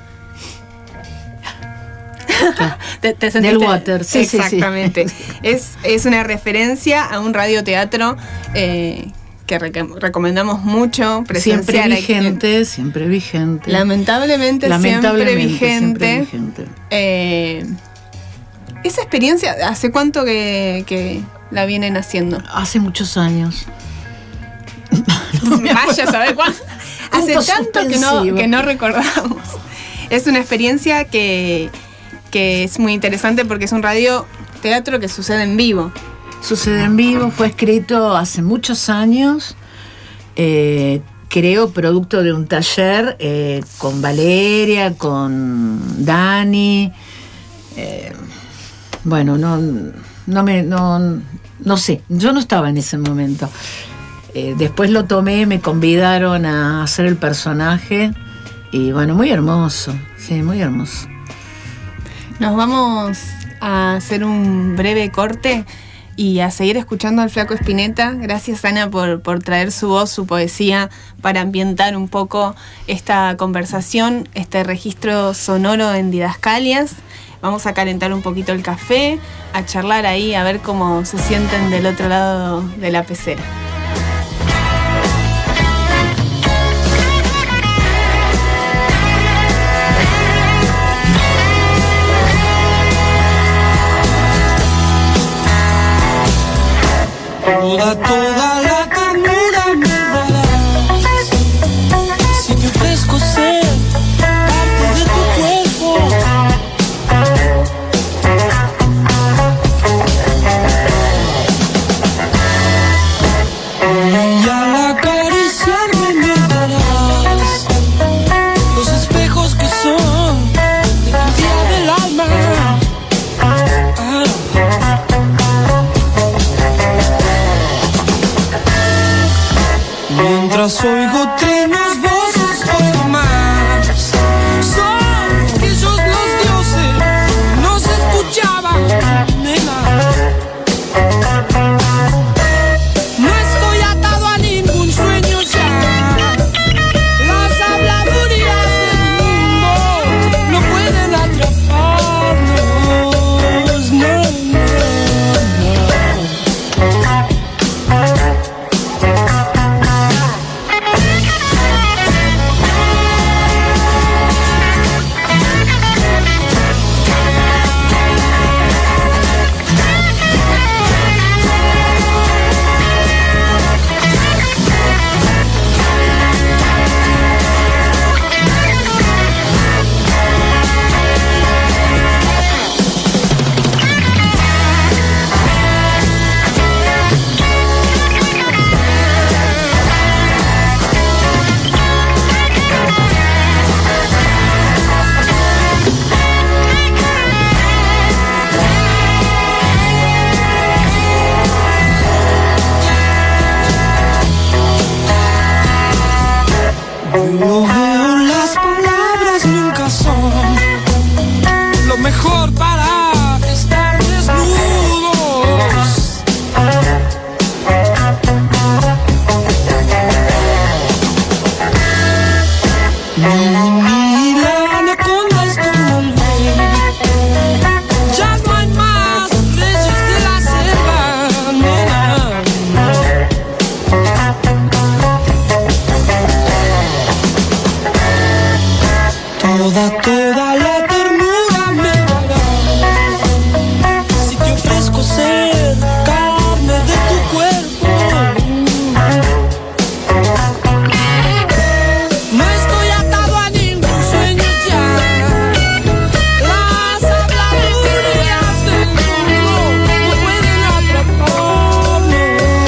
¿Te, te Del Water, sí, exactamente. Sí, sí. Es, es una referencia a un radioteatro eh, que rec- recomendamos mucho presenciar. Siempre vigente, siempre vigente. Lamentablemente, Lamentablemente siempre vigente. Siempre vigente. Eh, esa experiencia, ¿hace cuánto que, que la vienen haciendo? Hace muchos años. No me vaya a saber cuánto. Hace tanto que no, que no recordamos. Es una experiencia que, que es muy interesante porque es un radioteatro que sucede en vivo. Sucede en vivo, fue escrito hace muchos años, eh, creo producto de un taller eh, con Valeria, con Dani. Eh, bueno, no, no me, no, no sé, yo no estaba en ese momento. Eh, después lo tomé, me convidaron a hacer el personaje y bueno, muy hermoso, sí, muy hermoso. Nos vamos a hacer un breve corte y a seguir escuchando al Flaco Spinetta. Gracias, Ana, por, por traer su voz, su poesía, para ambientar un poco esta conversación, este registro sonoro en Didascalias. Vamos a calentar un poquito el café, a charlar ahí, a ver cómo se sienten del otro lado de la pecera. Toda, toda la ternura me darás. Si te ofrezco ser parte de tu cuerpo, y al acariciarme me darás los espejos que son de tu día del alma. Ah. Mientras oigo trenos, voces, oigo más. Son ellos los dioses, no se escuchaban, nena. No estoy atado a ningún sueño ya. Las habladurías del mundo no pueden atraparnos, no, no, no. Lo veo, las palabras nunca son lo mejor para estar desnudos. Ni la anaconda es como el rey. Ya no hay más reyes de la selva, nena. Toda, toda la ternura me darás si te ofrezco ser carne de tu cuerpo. No estoy atado a ningún sueño ya. Las habladurías del mundo no pueden atraparme.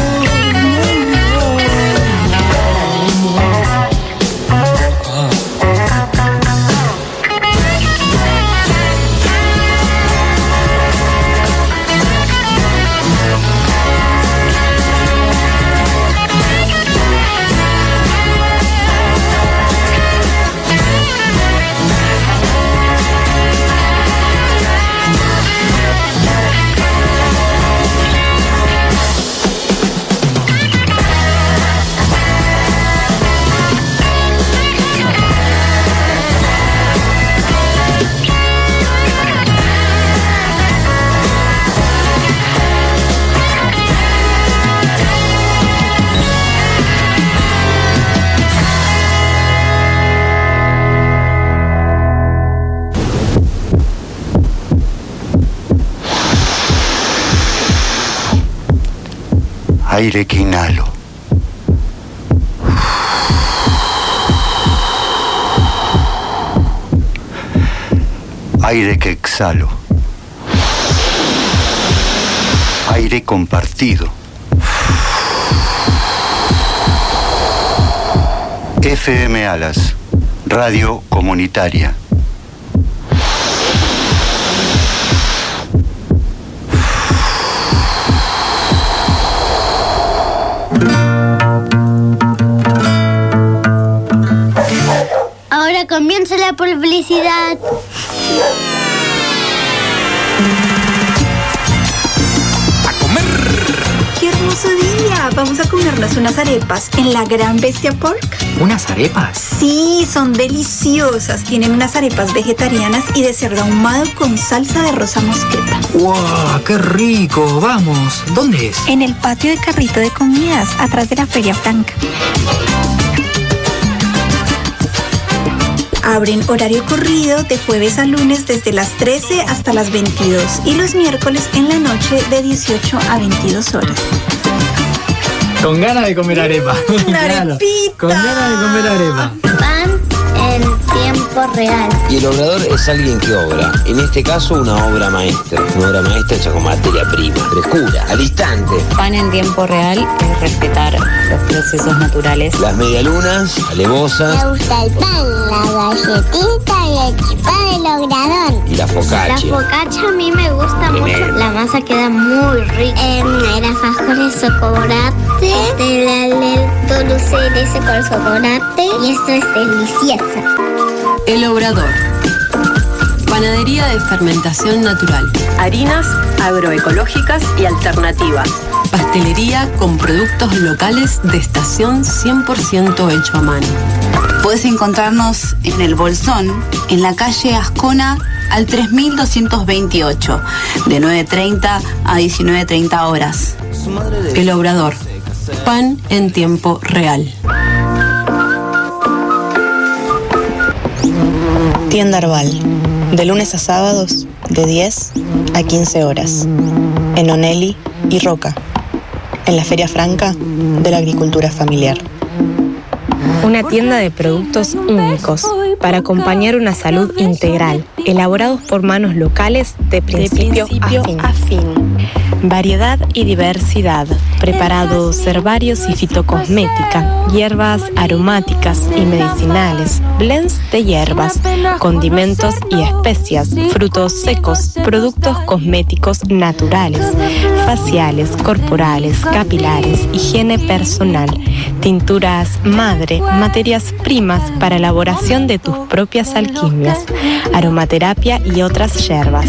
Aire que inhalo. Aire que exhalo. Aire compartido. F M Alas, radio comunitaria. Ahora comienza la publicidad. ¡Qué hermoso día! Vamos a comernos unas arepas en la Gran Bestia Pork. ¿Unas arepas? Sí, son deliciosas. Tienen unas arepas vegetarianas y de cerdo ahumado con salsa de rosa mosqueta. ¡Wow! ¡Qué rico! Vamos, ¿dónde es? En el patio de Carrito de Comidas, atrás de la Feria Franca. Abren horario corrido de jueves a lunes desde las trece hasta las veintidós y los miércoles en la noche de dieciocho a veintidós horas. Con ganas de comer arepa. ¡Una arepita! Con ganas de comer arepa. Pan en tiempo real. Y el obrador es alguien que obra. En este caso, una obra maestra. Una obra maestra hecha con materia prima, frescura, al instante. Pan en tiempo real es respetar los procesos naturales. Las medialunas, alevosas. Me gusta el pan, la galletita y el chipá del obrador. Y la focaccia. La focaccia a mí me gusta Tremendo. mucho. La masa queda muy rica. Eh, era alfajores chocolate, de la lento dulce de ese con chocolate. Y esto es delicioso. El Obrador. Panadería de fermentación natural. Harinas agroecológicas y alternativas. Pastelería con productos locales de estación cien por ciento hecho a mano. Puedes encontrarnos en El Bolsón, en la calle Ascona al tres mil doscientos veintiocho, de nueve treinta a diecinueve treinta horas. El Obrador. Pan en tiempo real. Tienda Arbal, de lunes a sábados, de diez a quince horas, en Onelli y Roca, en la Feria Franca de la Agricultura Familiar. Una tienda de productos únicos para acompañar una salud integral, elaborados por manos locales de principio, de principio a, fin. a fin. Variedad y diversidad, preparados herbarios y fitocosmética, hierbas aromáticas y medicinales, blends de hierbas, condimentos y especias, frutos secos, productos cosméticos naturales, faciales, corporales, capilares, higiene personal, tinturas madre, materias primas para elaboración de tus propias alquimias, aromaterapia y otras hierbas.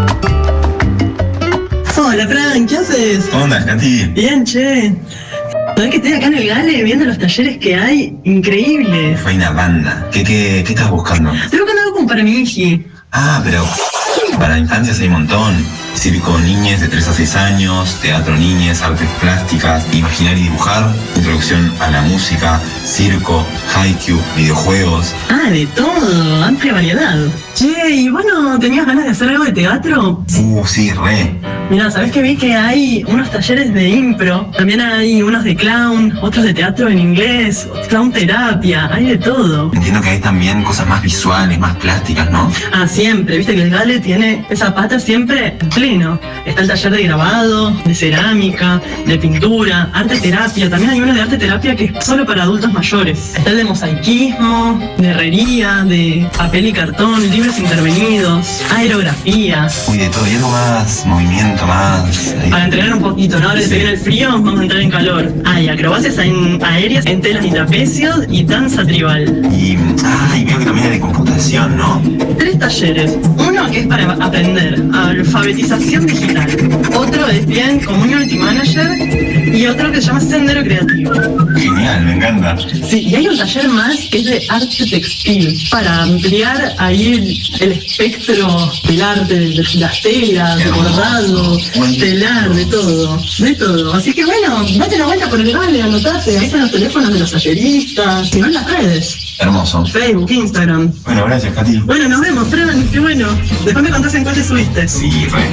Hola, Fran, ¿qué haces? ¿Cómo andas, Katy? Bien, che. ¿Sabés que estoy acá en el Gale viendo los talleres que hay? Increíbles. Fue una banda. ¿Qué, qué, qué estás buscando? Estoy buscando algo como para mi hiji. Ah, pero para infancias hay un montón. Circo niñez de tres a seis años, teatro niñez, artes plásticas, imaginar y dibujar, introducción a la música, circo, haiku, videojuegos. Ah, de todo, amplia variedad. Che, ¿y vos no tenías ganas de hacer algo de teatro? Uh, sí, re. Mirá, ¿sabés que vi que hay unos talleres de impro? También hay unos de clown, otros de teatro en inglés, clown terapia, hay de todo. Entiendo que hay también cosas más visuales, más plásticas, ¿no? Ah, siempre, viste que el Gale tiene esa pata siempre en pleno. Está el taller de grabado, de cerámica, de pintura, arte terapia. También hay uno de arte terapia que es solo para adultos mayores. Está el de mosaicismo, de herrería, de papel y cartón, libros intervenidos, aerografía. Uy, de todo, y algo más movimiento, más... Para entrenar un poquito, ¿no? Ahora que se viene el frío, vamos a entrar en calor. Hay acrobacias en aéreas, en telas y trapecios y danza tribal. Y... ah, y veo que también hay de computación, ¿no? Tres talleres. Uno que es para aprender alfabetización digital. Otro es bien Community Manager y otro que se llama Sendero Creativo. Genial, me encanta. Sí, y hay un taller más que es de arte textil para ampliar ahí el, el espectro del arte, de las telas, de bordado, telar, de todo, de todo. Así que bueno, date una vuelta por el Gale, anotate, ahí están los teléfonos de los talleristas, si no en las redes. Hermoso. Facebook, Instagram. Bueno, gracias, Katy. Bueno, nos vemos, Fran, qué bueno. Después me contás en cuál te subiste. Sí, re.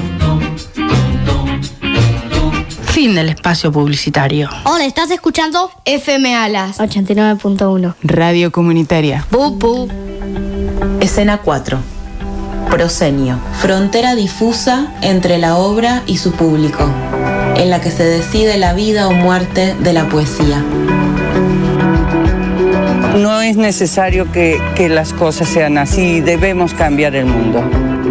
Fin del espacio publicitario. Hola, ¿estás escuchando? F M Alas ochenta y nueve punto uno. Radio comunitaria. Bupu. Escena cuatro. Proscenio. Frontera difusa entre la obra y su público, en la que se decide la vida o muerte de la poesía. No es necesario que, que las cosas sean así, debemos cambiar el mundo.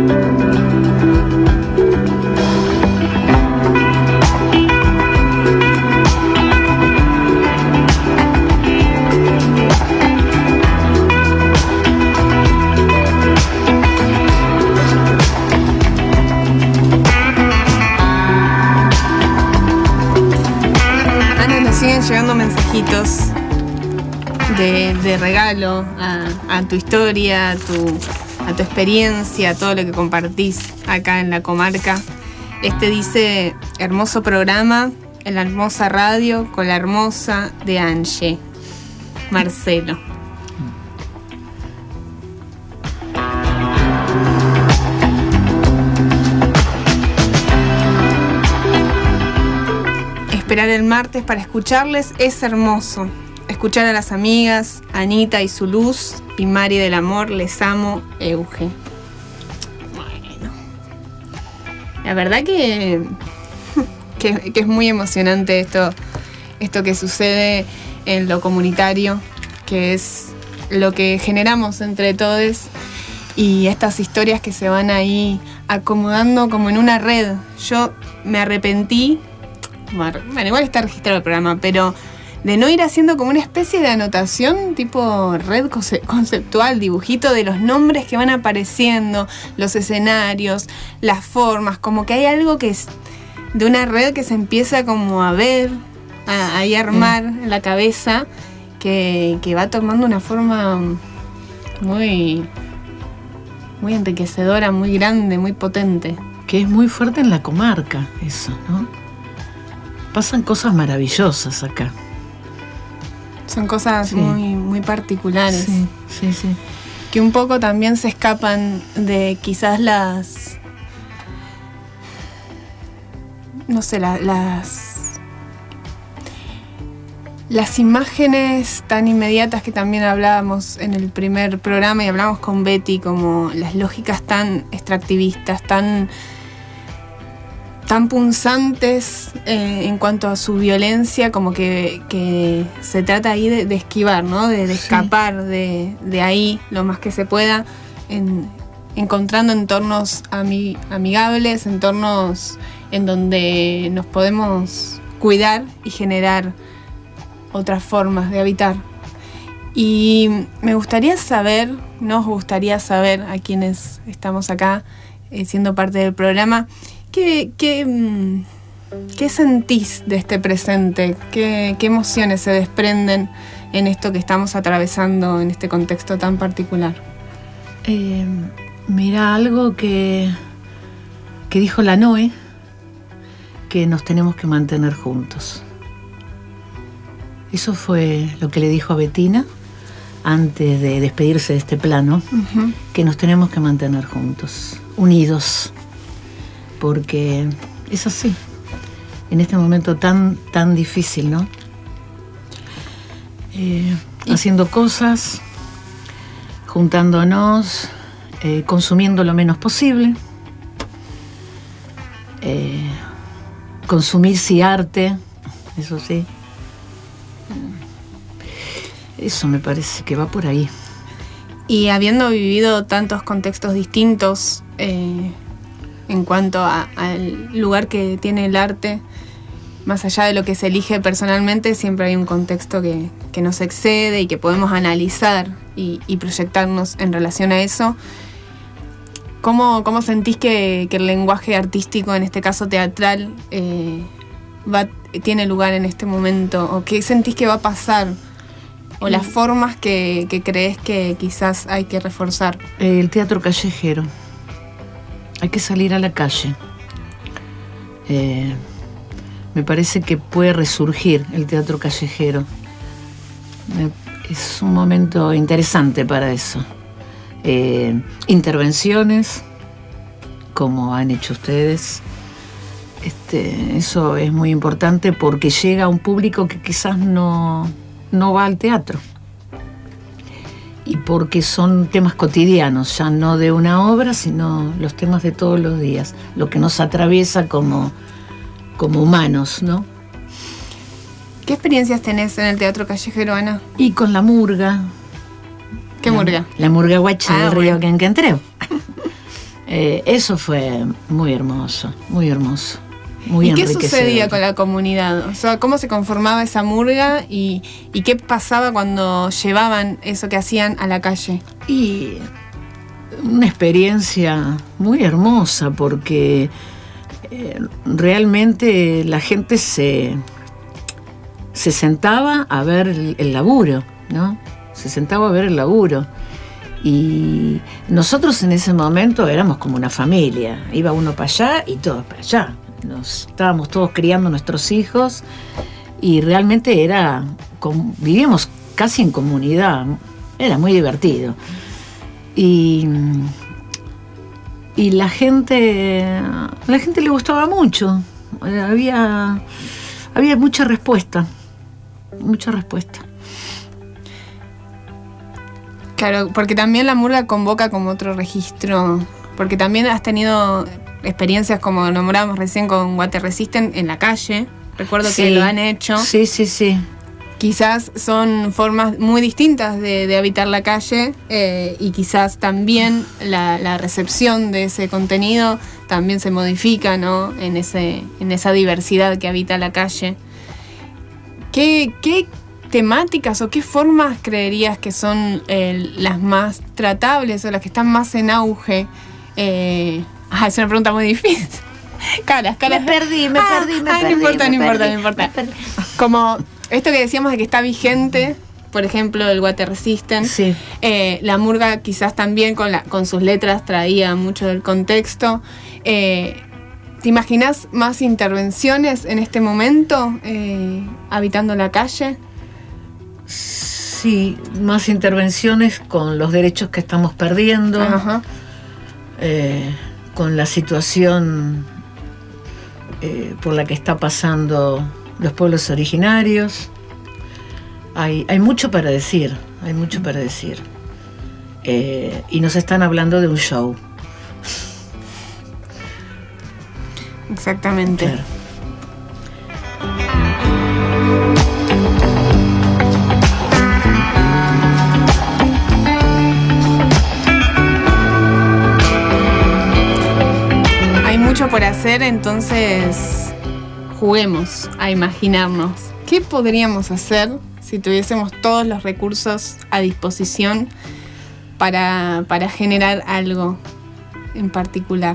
Siguen llegando mensajitos de, de regalo a, a tu historia, a tu, a tu experiencia, a todo lo que compartís acá en la comarca. Este dice: hermoso programa, en la hermosa radio, con la hermosa de Angie. Marcelo. Esperar el martes para escucharles es hermoso. Escuchar a las amigas, Anita y su luz, y Mari del amor, les amo, Euge. Bueno. La verdad que, que, que es muy emocionante esto, esto que sucede en lo comunitario, que es lo que generamos entre todos, y estas historias que se van ahí acomodando como en una red. Yo me arrepentí. Bueno, igual está registrado el programa, pero de no ir haciendo como una especie de anotación tipo red conceptual, dibujito de los nombres que van apareciendo, los escenarios, las formas, como que hay algo que es de una red que se empieza como a ver, a, a armar mm. en la cabeza, que, que va tomando una forma muy, muy enriquecedora, muy grande, muy potente. Que es muy fuerte en la comarca, eso, ¿no? Pasan cosas maravillosas acá. Son cosas sí. muy, muy particulares. Sí, sí, sí. Que un poco también se escapan de quizás las... No sé, la, las... Las imágenes tan inmediatas que también hablábamos en el primer programa y hablamos con Betty, como las lógicas tan extractivistas, tan... tan punzantes eh, en cuanto a su violencia, como que, que se trata ahí de, de esquivar, ¿no? De, de escapar sí. de, de ahí lo más que se pueda, en, encontrando entornos ami, amigables, entornos en donde nos podemos cuidar y generar otras formas de habitar. Y me gustaría saber, nos gustaría saber a quienes estamos acá eh, siendo parte del programa, ¿qué, qué, qué sentís de este presente? ¿Qué, qué emociones se desprenden en esto que estamos atravesando en este contexto tan particular? Eh, mira, algo que, que dijo la Noe, que nos tenemos que mantener juntos. Eso fue lo que le dijo a Bettina antes de despedirse de este plano, uh-huh. que nos tenemos que mantener juntos, unidos, porque es así, en este momento tan, tan difícil, ¿no? Eh, haciendo cosas, juntándonos, eh, consumiendo lo menos posible, eh, consumir sí arte, eso sí. Eso me parece que va por ahí. Y habiendo vivido tantos contextos distintos eh, en cuanto al lugar que tiene el arte, más allá de lo que se elige personalmente, siempre hay un contexto que, que nos excede y que podemos analizar y, y proyectarnos en relación a eso. ¿Cómo, cómo sentís que, que el lenguaje artístico, en este caso teatral, eh, va, tiene lugar en este momento? ¿O qué sentís que va a pasar? ¿O las formas que, que crees que quizás hay que reforzar? El teatro callejero. Hay que salir a la calle. Eh, me parece que puede resurgir el teatro callejero. Eh, es un momento interesante para eso. Eh, intervenciones, como han hecho ustedes. Este, eso es muy importante porque llega a un público que quizás no... no va al teatro, y porque son temas cotidianos, ya no de una obra, sino los temas de todos los días, lo que nos atraviesa como, como humanos, ¿no? ¿Qué experiencias tenés en el teatro callejero, Ana? Y con la murga. ¿Qué la, murga? La murga guacha ah, del bueno. río Quenquentreu. eh, eso fue muy hermoso, muy hermoso. Muy ¿Y qué sucedía con la comunidad? O sea, ¿cómo se conformaba esa murga y, y qué pasaba cuando llevaban eso que hacían a la calle? Y una experiencia muy hermosa porque eh, realmente la gente se, se sentaba a ver el, el laburo, ¿no? Se sentaba a ver el laburo. Y nosotros en ese momento éramos como una familia. Iba uno para allá y todos para allá. Nos estábamos todos criando nuestros hijos y realmente era, vivíamos casi en comunidad, era muy divertido. Y, y la gente, a la gente le gustaba mucho, había, había mucha respuesta, mucha respuesta. Claro, porque también la murga convoca como otro registro, porque también has tenido experiencias como nombramos recién con Water Resisten en la calle. Recuerdo sí, que lo han hecho. Sí, sí, sí. Quizás son formas muy distintas de, de habitar la calle eh, y quizás también la, la recepción de ese contenido también se modifica, ¿no? En, ese, en esa diversidad que habita la calle. ¿Qué, qué temáticas o qué formas creerías que son eh, las más tratables o las que están más en auge? Eh, Ah, es una pregunta muy difícil. Caras, caras. Me perdí, me ah, perdí, me ah, perdí. No importa, me no perdí, importa, no importa. Como esto que decíamos de que está vigente, por ejemplo, el Water Resisten. Sí. Eh, la murga quizás también con, la, con sus letras traía mucho del contexto. Eh, ¿Te imaginas más intervenciones en este momento, eh, habitando la calle? Sí, más intervenciones con los derechos que estamos perdiendo. Ajá. Eh, con la situación eh, por la que está pasando los pueblos originarios. Hay, hay mucho para decir, hay mucho para decir. Eh, y nos están hablando de un show. Exactamente. Claro. Mucho por hacer, entonces juguemos a imaginarnos ¿Qué podríamos hacer si tuviésemos todos los recursos a disposición para, para generar algo en particular?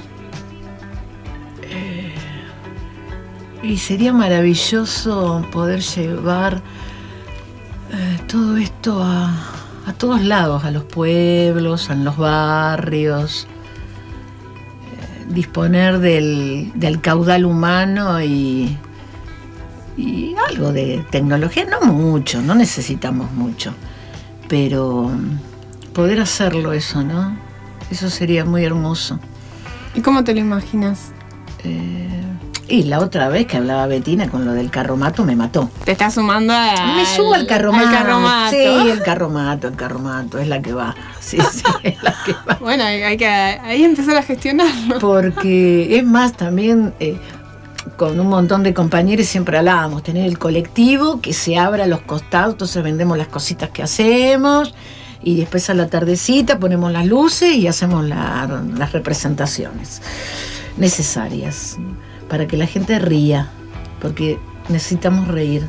Eh, y sería maravilloso poder llevar eh, todo esto a, a todos lados, a los pueblos, a los barrios, eh, disponer del, del caudal humano y... y algo de tecnología, no mucho, no necesitamos mucho, pero poder hacerlo eso, ¿no? Eso sería muy hermoso. ¿Y cómo te lo imaginas? Eh, y la otra vez que hablaba Betina con lo del carromato me mató. Te estás sumando a... Me subo al carromato. Al carromato. Sí, el carromato, el carromato, es la que va. Sí, sí, es la que va. Bueno, hay, hay que ahí empezar a gestionarlo. Porque es más también... Eh, con un montón de compañeros siempre hablábamos, tener el colectivo que se abra a los costados, entonces vendemos las cositas que hacemos y después a la tardecita ponemos las luces y hacemos la, las representaciones necesarias para que la gente ría, porque necesitamos reír.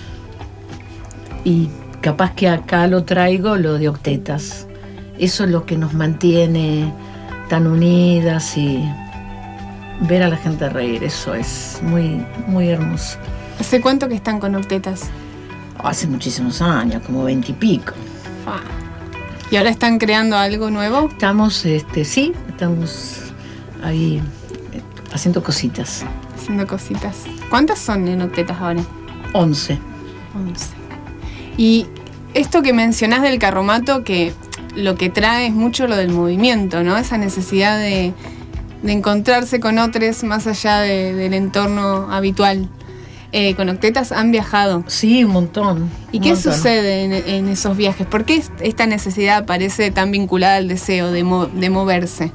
Y capaz que acá lo traigo lo de octetas. Eso es lo que nos mantiene tan unidas y... ver a la gente reír, eso es muy, muy hermoso. ¿Hace cuánto que están con octetas? Hace muchísimos años, como veintipico. Ah. ¿Y ahora están creando algo nuevo? Estamos, este, sí, estamos ahí eh, haciendo cositas. Haciendo cositas. ¿Cuántas son en octetas ahora? Once. Once. Y esto que mencionás del carromato, que lo que trae es mucho lo del movimiento, ¿no? Esa necesidad de... de encontrarse con otros más allá de, del entorno habitual. Eh, ¿Con octetas han viajado? Sí, un montón. ¿Y un qué montón. sucede en, en esos viajes? ¿Por qué esta necesidad parece tan vinculada al deseo de, mo, de moverse?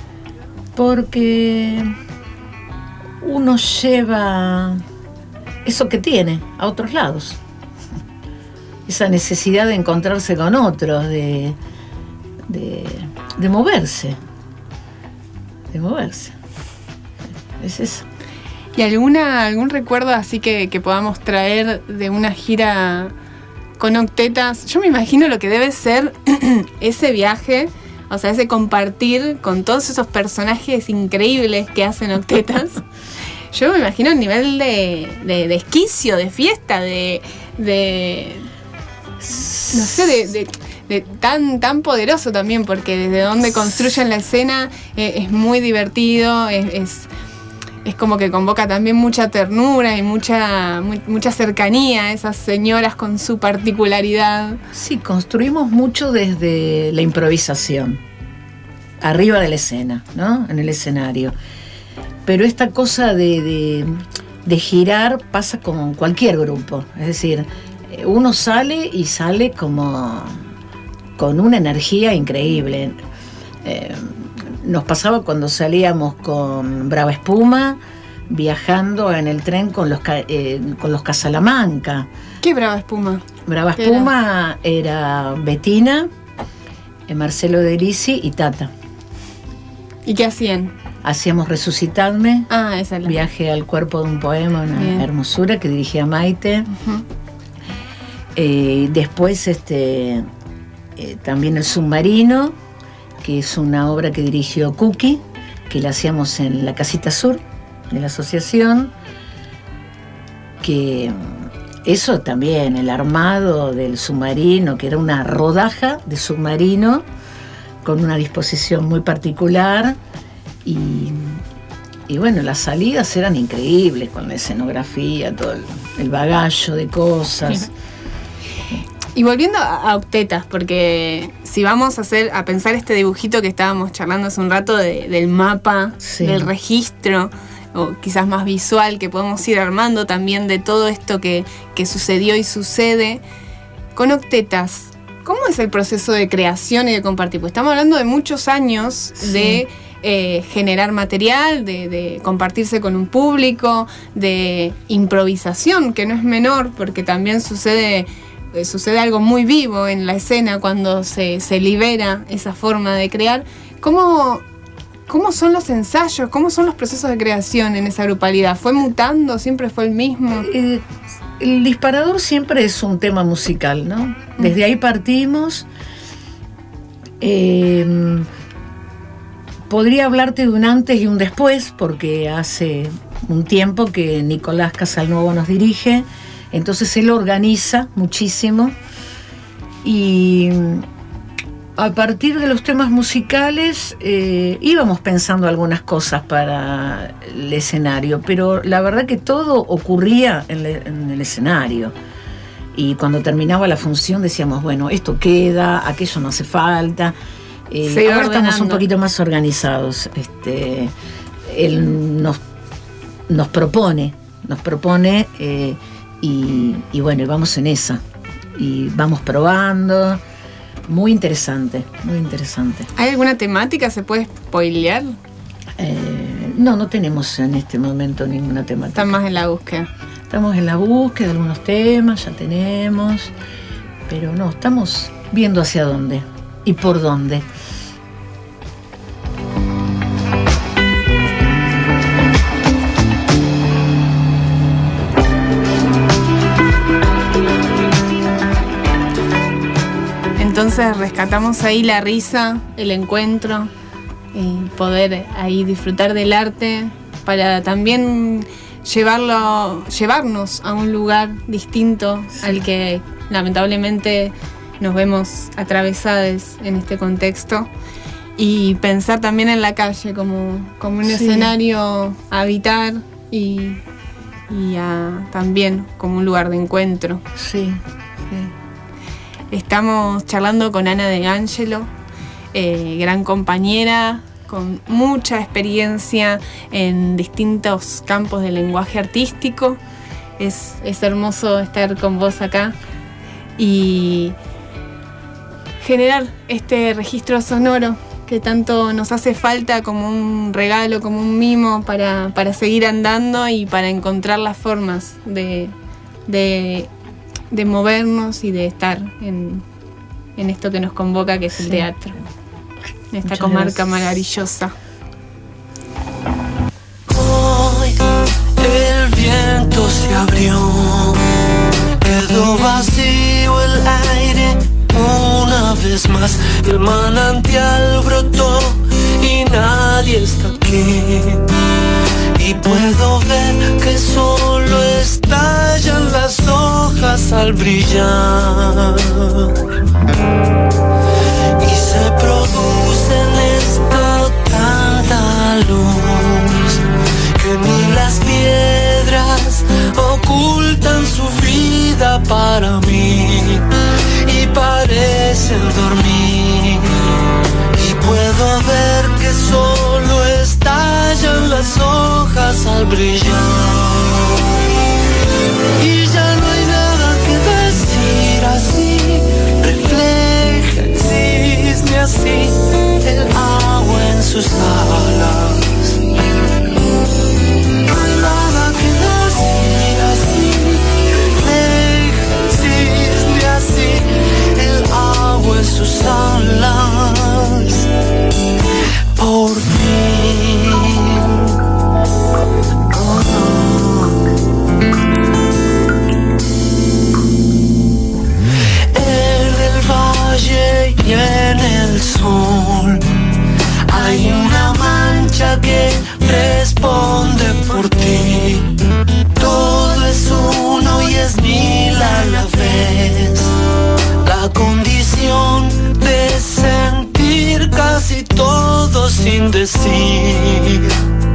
Porque uno lleva eso que tiene a otros lados. Esa necesidad de encontrarse con otros, de, de, de moverse. de moverse. Es eso. ¿Y alguna, algún recuerdo así que, que podamos traer de una gira con octetas? Yo me imagino lo que debe ser ese viaje, o sea, ese compartir con todos esos personajes increíbles que hacen octetas. Yo me imagino el nivel de, de, de esquicio, de fiesta, de... de no sé, de... de De, tan, tan poderoso también, porque desde donde construyen la escena eh, es muy divertido, es, es, es como que convoca también mucha ternura y mucha, muy, mucha cercanía a esas señoras con su particularidad. Sí, construimos mucho desde la improvisación, arriba de la escena, ¿no? En el escenario. Pero esta cosa de, de, de girar pasa con cualquier grupo, es decir, uno sale y sale como... con una energía increíble. Eh, nos pasaba cuando salíamos con Brava Espuma, viajando en el tren con los, eh, con los Casalamanca. ¿Qué Brava Espuma? Brava Espuma era, era Betina, eh, Marcelo De Lisi y Tata. ¿Y qué hacían? Hacíamos Resucitadme, ah, esa es la... Viaje al cuerpo de un poema, una Bien. hermosura que dirigía Maite. Uh-huh. eh, después este Eh, también El Submarino, que es una obra que dirigió Cookie, que la hacíamos en la Casita Sur de la asociación, que eso también, el armado del submarino, que era una rodaja de submarino con una disposición muy particular y, y bueno, las salidas eran increíbles con la escenografía, todo el, el bagallo de cosas. Sí. Y volviendo a octetas, porque si vamos a hacer a pensar este dibujito que estábamos charlando hace un rato de, del mapa, sí. del registro, o quizás más visual, que podemos ir armando también de todo esto que, que sucedió y sucede, con octetas, ¿cómo es el proceso de creación y de compartir? Pues estamos hablando de muchos años sí. de eh, generar material, de, de compartirse con un público, de improvisación, que no es menor, porque también sucede... sucede algo muy vivo en la escena cuando se, se libera esa forma de crear. ¿Cómo, ¿Cómo son los ensayos? ¿Cómo son los procesos de creación en esa grupalidad? ¿Fue mutando? ¿Siempre fue el mismo? Eh, el disparador siempre es un tema musical, ¿no? Desde ahí partimos. Eh, podría hablarte de un antes y un después, porque hace un tiempo que Nicolás Casalnuovo nos dirige, entonces él organiza muchísimo y a partir de los temas musicales eh, íbamos pensando algunas cosas para el escenario, pero la verdad que todo ocurría en, le, en el escenario. Y cuando terminaba la función decíamos, bueno, esto queda, aquello no hace falta. Eh, ahora ordenando. Estamos un poquito más organizados. Este, él nos, nos propone, nos propone eh, y, y bueno, y vamos en esa. Y vamos probando. Muy interesante, muy interesante. ¿Hay alguna temática? ¿Se puede spoilear? Eh, no, no tenemos en este momento ninguna temática. Están más en la búsqueda. Estamos en la búsqueda de algunos temas, ya tenemos, pero no, estamos viendo hacia dónde y por dónde. Entonces rescatamos ahí la risa, el encuentro, y poder ahí disfrutar del arte para también llevarlo, llevarnos a un lugar distinto sí. al que lamentablemente nos vemos atravesados en este contexto, y pensar también en la calle como, como un sí. escenario a habitar y, y a, también como un lugar de encuentro. Sí, sí. Estamos charlando con Ana de Angelo, eh, gran compañera, con mucha experiencia en distintos campos del lenguaje artístico. Es, es hermoso estar con vos acá y generar este registro sonoro que tanto nos hace falta como un regalo, como un mimo para, para seguir andando y para encontrar las formas de... de de movernos y de estar en, en esto que nos convoca, que es el sí. teatro, en esta Muchas comarca gracias. Maravillosa. Hoy el viento se abrió, quedó vacío el aire una vez más, el manantial brotó y nadie está aquí. Y puedo ver que solo estallan las hojas al brillar. Y se produce en esto tanta luz que ni las piedras ocultan su vida para mí. Y parecen dormir. Y puedo ver que solo estallan las hojas al brillar. Y ya no hay nada que decir así. Refleja el cisne así, el agua en sus alas. No hay nada que decir así. Refleja el cisne así, el agua en sus alas. Por fin. Oh, no. En el valle y en el sol hay una mancha que responde por ti. Todo es uno y es mil a la vez. La condición de sentir casi todo sin decir.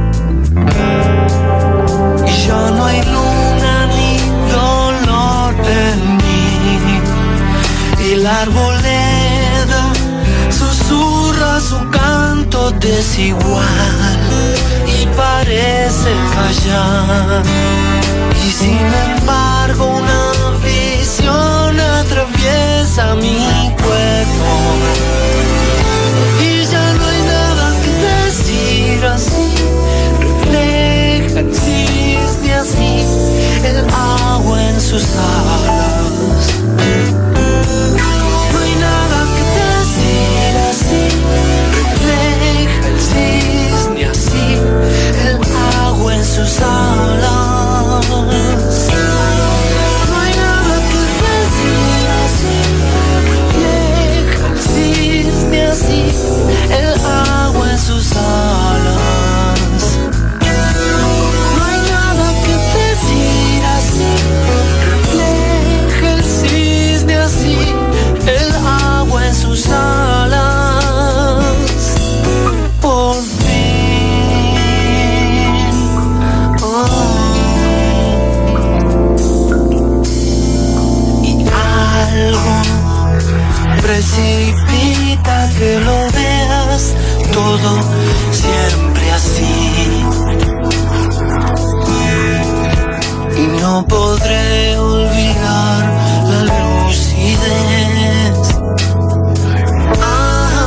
Y ya no hay luna ni dolor en mí. Y la arboleda susurra su canto desigual y parece callar. Y sin embargo una visión atraviesa mi cuerpo. Y ya no hay nada que decir así. Refleja el cisne así, el agua en sus alas. No hay nada que decir así. Refleja el cisne así, el agua en sus alas. precipita que lo veas todo siempre así. Y no podré olvidar la lucidez. Ah,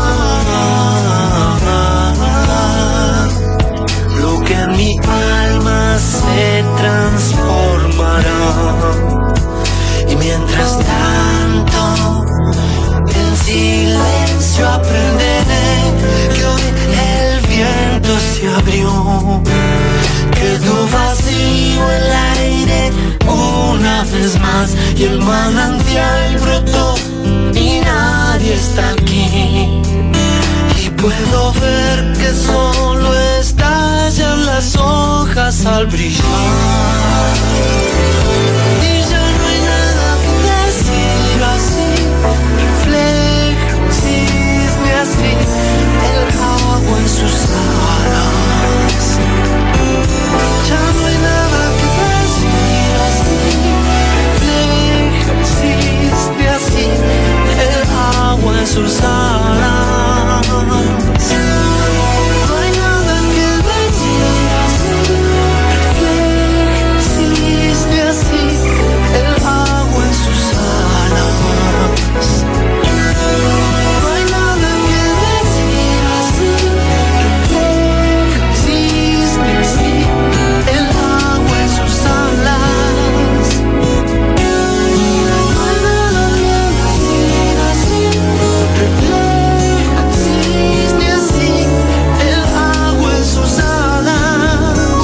ah, ah, lo que en mi alma se transformará. Y mientras tanto, en silencio aprenderé que hoy el viento se abrió. Quedó vacío el aire una vez más y el manantial brotó y nadie está aquí. Y puedo ver que solo estallan las hojas al brillar. Y ya no hay nada que decir así. Refleja un cisne así, el agua en sus alas. Ya no hay nada que decir así. Refleja un cisne así, el agua en sus alas. No hay nada que decir así. Refleja un cisne así, el agua en sus alas. No hay nada que decir así. Refleja un cisne así, el agua en sus alas. No hay nada que decir así. Refleja un cisne así, el agua en sus alas.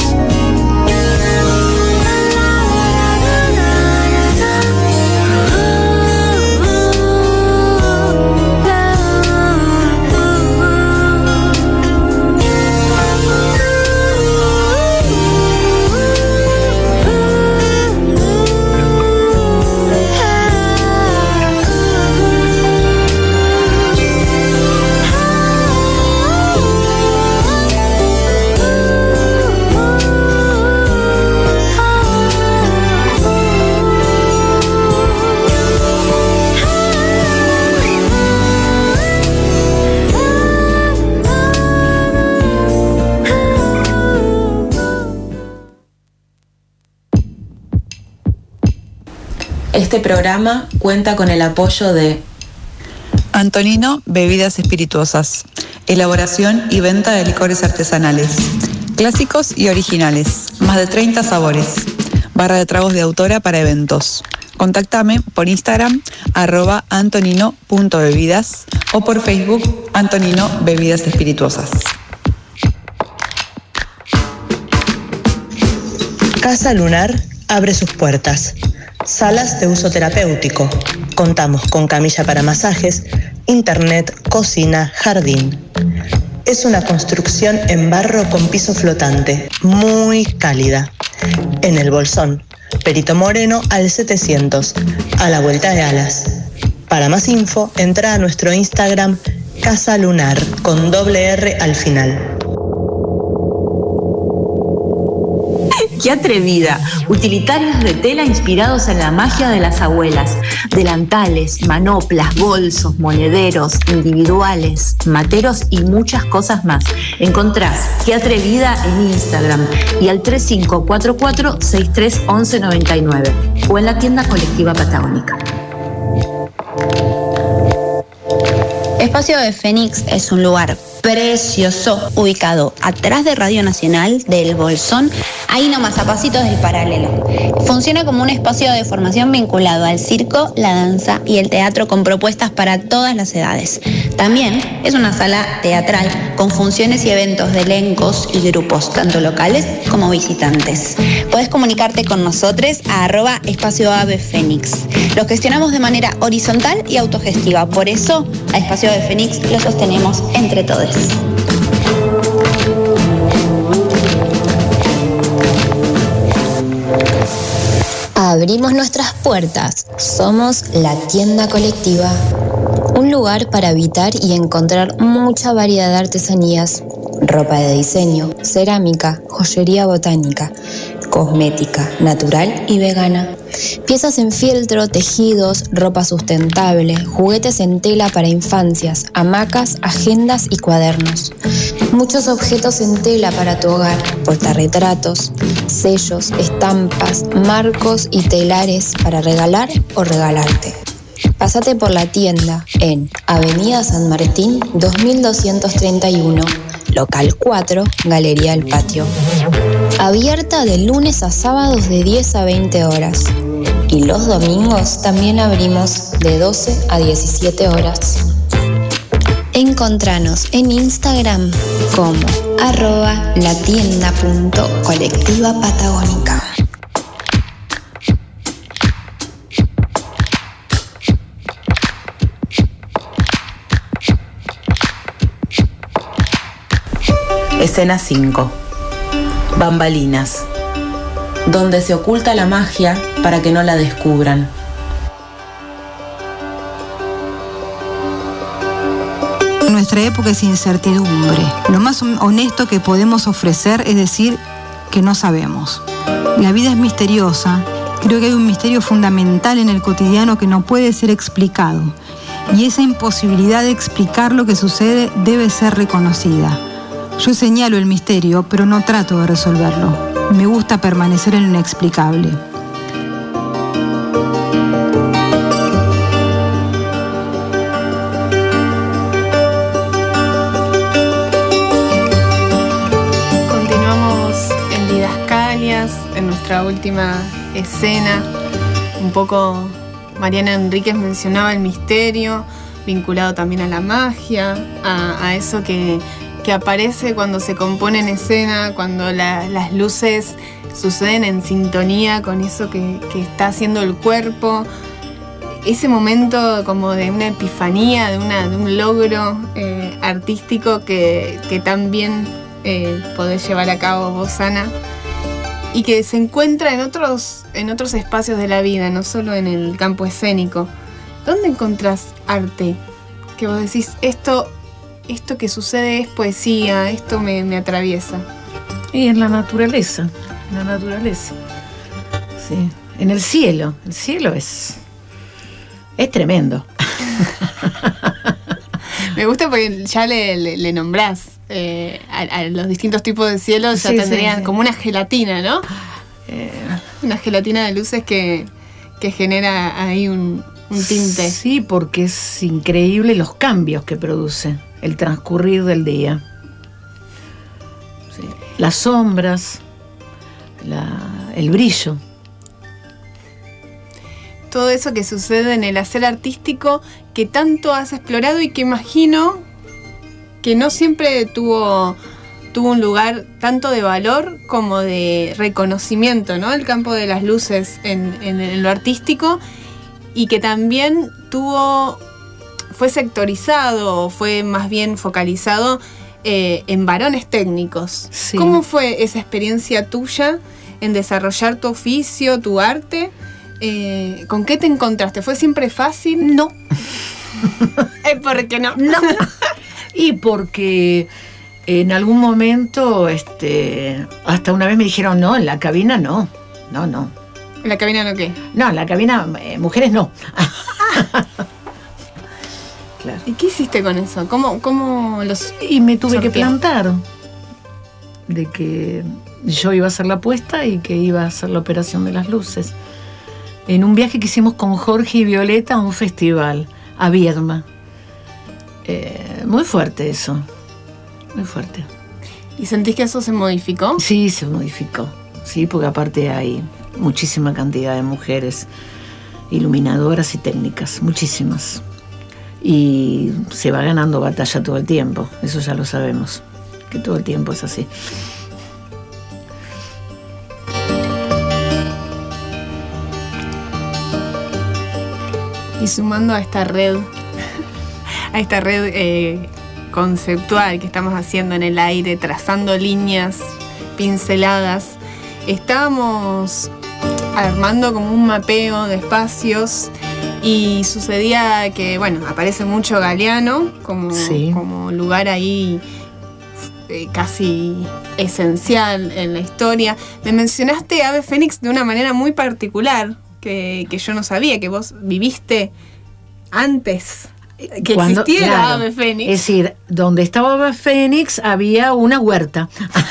Este programa cuenta con el apoyo de Antonino Bebidas Espirituosas, elaboración y venta de licores artesanales, clásicos y originales, más de treinta sabores, barra de tragos de autora para eventos. Contáctame por Instagram, arroba antonino.bebidas o por Facebook, Antonino Bebidas Espirituosas. Casa Lunar abre sus puertas. Salas de uso terapéutico. Contamos con camilla para masajes, internet, cocina, jardín. Es una construcción en barro con piso flotante, muy cálida. En el Bolsón, Perito Moreno al setecientos, a la vuelta de Alas. Para más info, entra a nuestro Instagram Casa Lunar con doble R al final. ¡Qué atrevida! Utilitarios de tela inspirados en la magia de las abuelas. Delantales, manoplas, bolsos, monederos, individuales, materos y muchas cosas más. Encontrás Qué Atrevida en Instagram y al tres cinco cuatro cuatro, seis tres uno uno nueve nueve o en la tienda colectiva patagónica. Espacio de Fénix es un lugar precioso ubicado atrás de Radio Nacional del Bolsón, ahí nomás a pasitos del Paralelo. Funciona como un espacio de formación vinculado al circo, la danza y el teatro con propuestas para todas las edades. También es una sala teatral con funciones y eventos de elencos y grupos, tanto locales como visitantes. Puedes comunicarte con nosotros a arroba espacio ave fénix. Lo gestionamos de manera horizontal y autogestiva, por eso a Espacio de Fénix lo sostenemos entre todos. Abrimos nuestras puertas. Somos la tienda colectiva. Un lugar para habitar y encontrar mucha variedad de artesanías, ropa de diseño, cerámica, joyería botánica, cosmética, natural y vegana. Piezas en fieltro, tejidos, ropa sustentable, juguetes en tela para infancias, hamacas, agendas y cuadernos. Muchos objetos en tela para tu hogar, portarretratos, sellos, estampas, marcos y telares para regalar o regalarte. Pásate por la tienda en Avenida San Martín dos mil doscientos treinta y uno, local cuatro, Galería El Patio. Abierta de lunes a sábados de diez a veinte horas. Y los domingos también abrimos de doce a diecisiete horas. Encontranos en Instagram como arroba latienda punto colectiva patagónica. Escena cinco. Bambalinas. Donde se oculta la magia para que no la descubran. Nuestra época es incertidumbre. Lo más honesto que podemos ofrecer es decir que no sabemos. La vida es misteriosa. Creo que hay un misterio fundamental en el cotidiano que no puede ser explicado. Y esa imposibilidad de explicar lo que sucede debe ser reconocida. Yo señalo el misterio, pero no trato de resolverlo. Me gusta permanecer en lo inexplicable. Continuamos en Didascalias, en nuestra última escena. Un poco Mariana Enríquez mencionaba el misterio, vinculado también a la magia, a, a eso que... que aparece cuando se compone en escena, cuando la, las luces suceden en sintonía con eso que, que está haciendo el cuerpo. Ese momento como de una epifanía, de, una, de un logro eh, artístico que, que tan bien eh, podés llevar a cabo vos, Ana, y que se encuentra en otros, en otros espacios de la vida, no solo en el campo escénico. ¿Dónde encontrás arte? Que vos decís, esto... esto que sucede es poesía, esto me, me atraviesa. Y en la naturaleza, en la naturaleza. Sí, en el cielo, el cielo es, es tremendo. Me gusta porque ya le, le, le nombrás eh, a, a los distintos tipos de cielos, ya sí, tendrían sí, sí. como una gelatina, ¿no? Eh, una gelatina de luces que, que genera ahí un, un tinte. Sí, porque es increíble los cambios que produce el transcurrir del día. Sí. Las sombras, la, el brillo. Todo eso que sucede en el hacer artístico que tanto has explorado y que imagino que no siempre tuvo, tuvo un lugar tanto de valor como de reconocimiento, ¿no? El campo de las luces en, en, en lo artístico, y que también tuvo... fue sectorizado, fue más bien focalizado eh, en varones técnicos. Sí. ¿Cómo fue esa experiencia tuya en desarrollar tu oficio, tu arte? Eh, ¿Con qué te encontraste? ¿Fue siempre fácil? No. ¿Por qué no? No. Y porque en algún momento, este, hasta una vez me dijeron, no, en la cabina no. No, no. ¿En la cabina no qué? No, en la cabina, eh, mujeres no. Claro. ¿Y qué hiciste con eso? ¿Cómo, cómo los Y me tuve sorteó? que plantar de que yo iba a hacer la puesta y que iba a hacer la operación de las luces. En un viaje que hicimos con Jorge y Violeta a un festival, a Viedma. Eh, muy fuerte eso, muy fuerte. ¿Y sentís que eso se modificó? Sí, se modificó. Sí, porque aparte hay muchísima cantidad de mujeres iluminadoras y técnicas, muchísimas. Y se va ganando batalla todo el tiempo, eso ya lo sabemos, que todo el tiempo es así. Y sumando a esta red, a esta red eh, conceptual que estamos haciendo en el aire, trazando líneas, pinceladas, estábamos armando como un mapeo de espacios. Y sucedía que, bueno, aparece mucho Galeano como, sí. como lugar ahí eh, casi esencial en la historia. Me mencionaste Ave Fénix de una manera muy particular, que que, que yo no sabía, que vos viviste antes que Cuando, existiera claro, Ave Fénix. Es decir, donde estaba Ave Fénix había una huerta.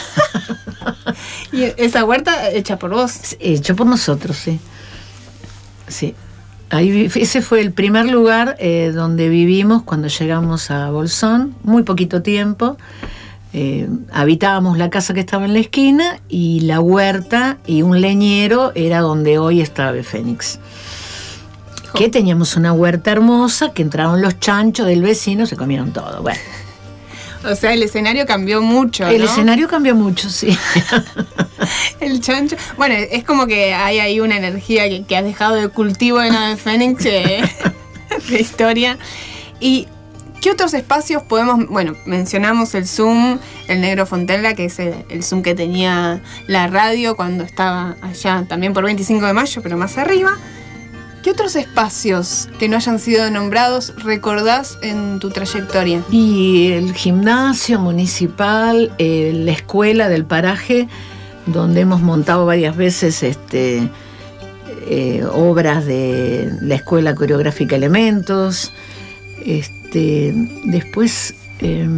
Y esa huerta hecha por vos. Hecha por nosotros, sí. Sí. Ahí, ese fue el primer lugar eh, donde vivimos cuando llegamos a Bolsón, muy poquito tiempo. Eh, habitábamos la casa que estaba en la esquina y la huerta y un leñero era donde hoy está Ave Fénix. Oh. Que teníamos una huerta hermosa, que entraron los chanchos del vecino, se comieron todo. Bueno. O sea, el escenario cambió mucho, El ¿no? escenario cambió mucho, sí. El chancho. Bueno, es como que hay ahí una energía que, que has dejado de cultivo en Ave Fénix eh, de historia. ¿Y qué otros espacios podemos...? Bueno, mencionamos el Zoom, el Negro Fontella, que es el, el Zoom que tenía la radio cuando estaba allá, también por veinticinco de mayo, pero más arriba. ¿Qué otros espacios que no hayan sido nombrados recordás en tu trayectoria? Y el gimnasio municipal, eh, la escuela del paraje, donde hemos montado varias veces este, eh, obras de la Escuela Coreográfica Elementos. Este, después eh,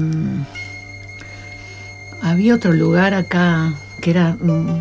había otro lugar acá que era... Um,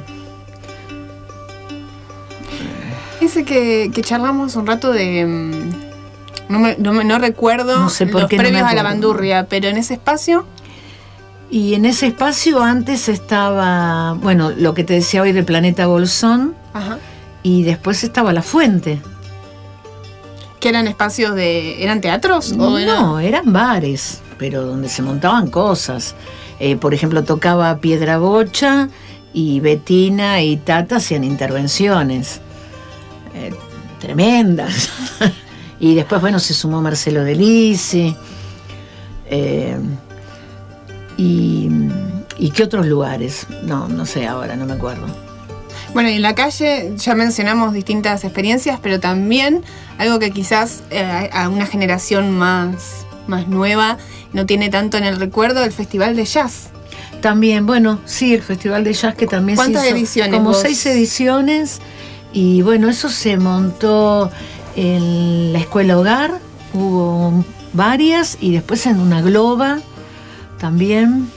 Ese que, que charlamos un rato de... No, me, no, me, no recuerdo no sé por los qué previos no me a la bandurria, pero en ese espacio... Y en ese espacio antes estaba, bueno, lo que te decía hoy del Planeta Bolsón. Ajá. Y después estaba La Fuente. ¿Que eran espacios de... ¿Eran teatros? No, ¿o era? eran bares, pero donde se montaban cosas. Eh, por ejemplo, tocaba Piedra Bocha y Betina y Tata hacían intervenciones. Eh, tremendas. Y después, bueno, se sumó Marcelo Delisi. Eh, y, ¿Y qué otros lugares? No, no sé ahora, no me acuerdo. Bueno, y en la calle ya mencionamos distintas experiencias, pero también algo que quizás eh, a una generación más, más nueva no tiene tanto en el recuerdo, el Festival de Jazz. También, bueno, sí, el Festival de Jazz que también ¿Cuántas se hizo ediciones? Como vos? seis ediciones. Y bueno, eso se montó en la Escuela Hogar, hubo varias, y después en una globa también.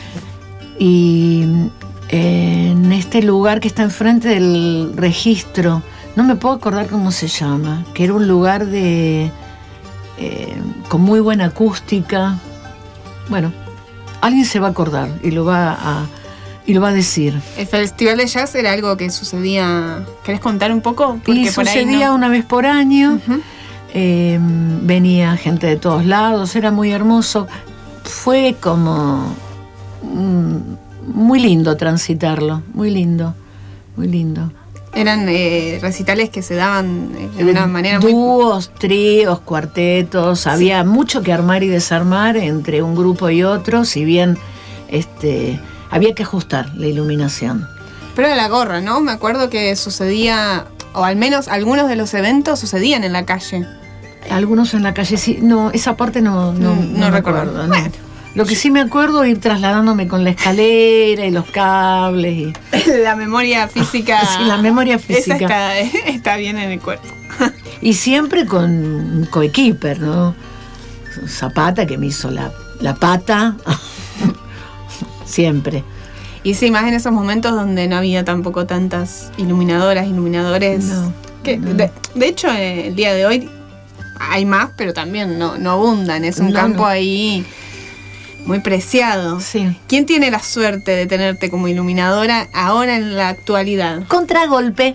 Y en este lugar que está enfrente del registro, no me puedo acordar cómo se llama, que era un lugar de eh, con muy buena acústica. Bueno, alguien se va a acordar y lo va a... Y lo va a decir. El Festival de Jazz era algo que sucedía... ¿Querés contar un poco? Porque y por sucedía ahí no... una vez por año. Uh-huh. eh, venía gente de todos lados. Era muy hermoso. Fue como... Mm, muy lindo transitarlo. Muy lindo. Muy lindo. Eran eh, recitales que se daban de una manera Dúos, muy... Dúos, tríos, cuartetos. Sí. Había mucho que armar y desarmar entre un grupo y otro. Si bien... este había que ajustar la iluminación. Pero era la gorra, ¿no? Me acuerdo que sucedía, o al menos algunos de los eventos sucedían en la calle. Algunos en la calle, sí. No, esa parte no, no, no, no, no recuerdo. Acuerdo, no. Lo que sí me acuerdo es ir trasladándome con la escalera y los cables. Y... La memoria física. Sí, la memoria física. Esa está, está bien en el cuerpo. Y siempre con un coequiper, ¿no? Zapata, que me hizo la, la pata. Siempre. Y sí, más en esos momentos donde no había tampoco tantas iluminadoras, iluminadores. No, que no. De, de hecho, eh, el día de hoy hay más, pero también no, no abundan. Es un no, campo no. ahí muy preciado. Sí. ¿Quién tiene la suerte de tenerte como iluminadora ahora en la actualidad? Contragolpe.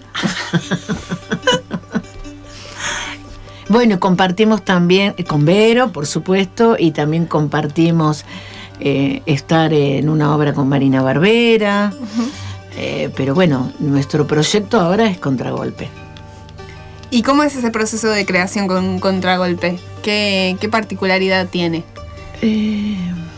Bueno, compartimos también con Vero, por supuesto, y también compartimos... Eh, estar en una obra con Marina Barbera, uh-huh. eh, pero bueno, nuestro proyecto ahora es Contragolpe. ¿Y cómo es ese proceso de creación con Contragolpe? ¿Qué, qué particularidad tiene? Eh,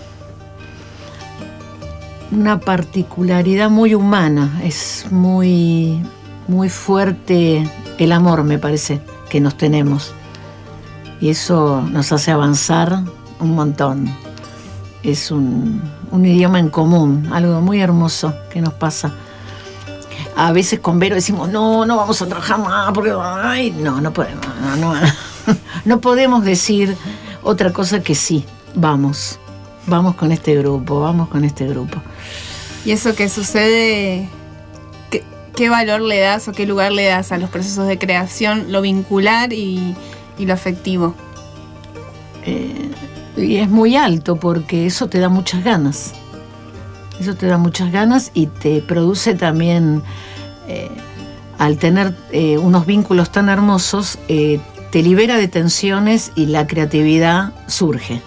una particularidad muy humana, es muy, muy fuerte el amor, me parece, que nos tenemos, y eso nos hace avanzar un montón. Es un, un idioma en común, algo muy hermoso que nos pasa. a veces con Vero decimos, no, no vamos a trabajar más, porque ay, no, no podemos, no, no, no podemos decir otra cosa que sí, vamos, vamos con este grupo, vamos con este grupo. ¿Y eso que sucede, qué, qué valor le das o qué lugar le das a los procesos de creación, lo vincular y, y lo afectivo? Eh, y es muy alto porque eso te da muchas ganas. Eso te da muchas ganas y te produce también, eh, al tener eh, unos vínculos tan hermosos, eh, te libera de tensiones y la creatividad surge.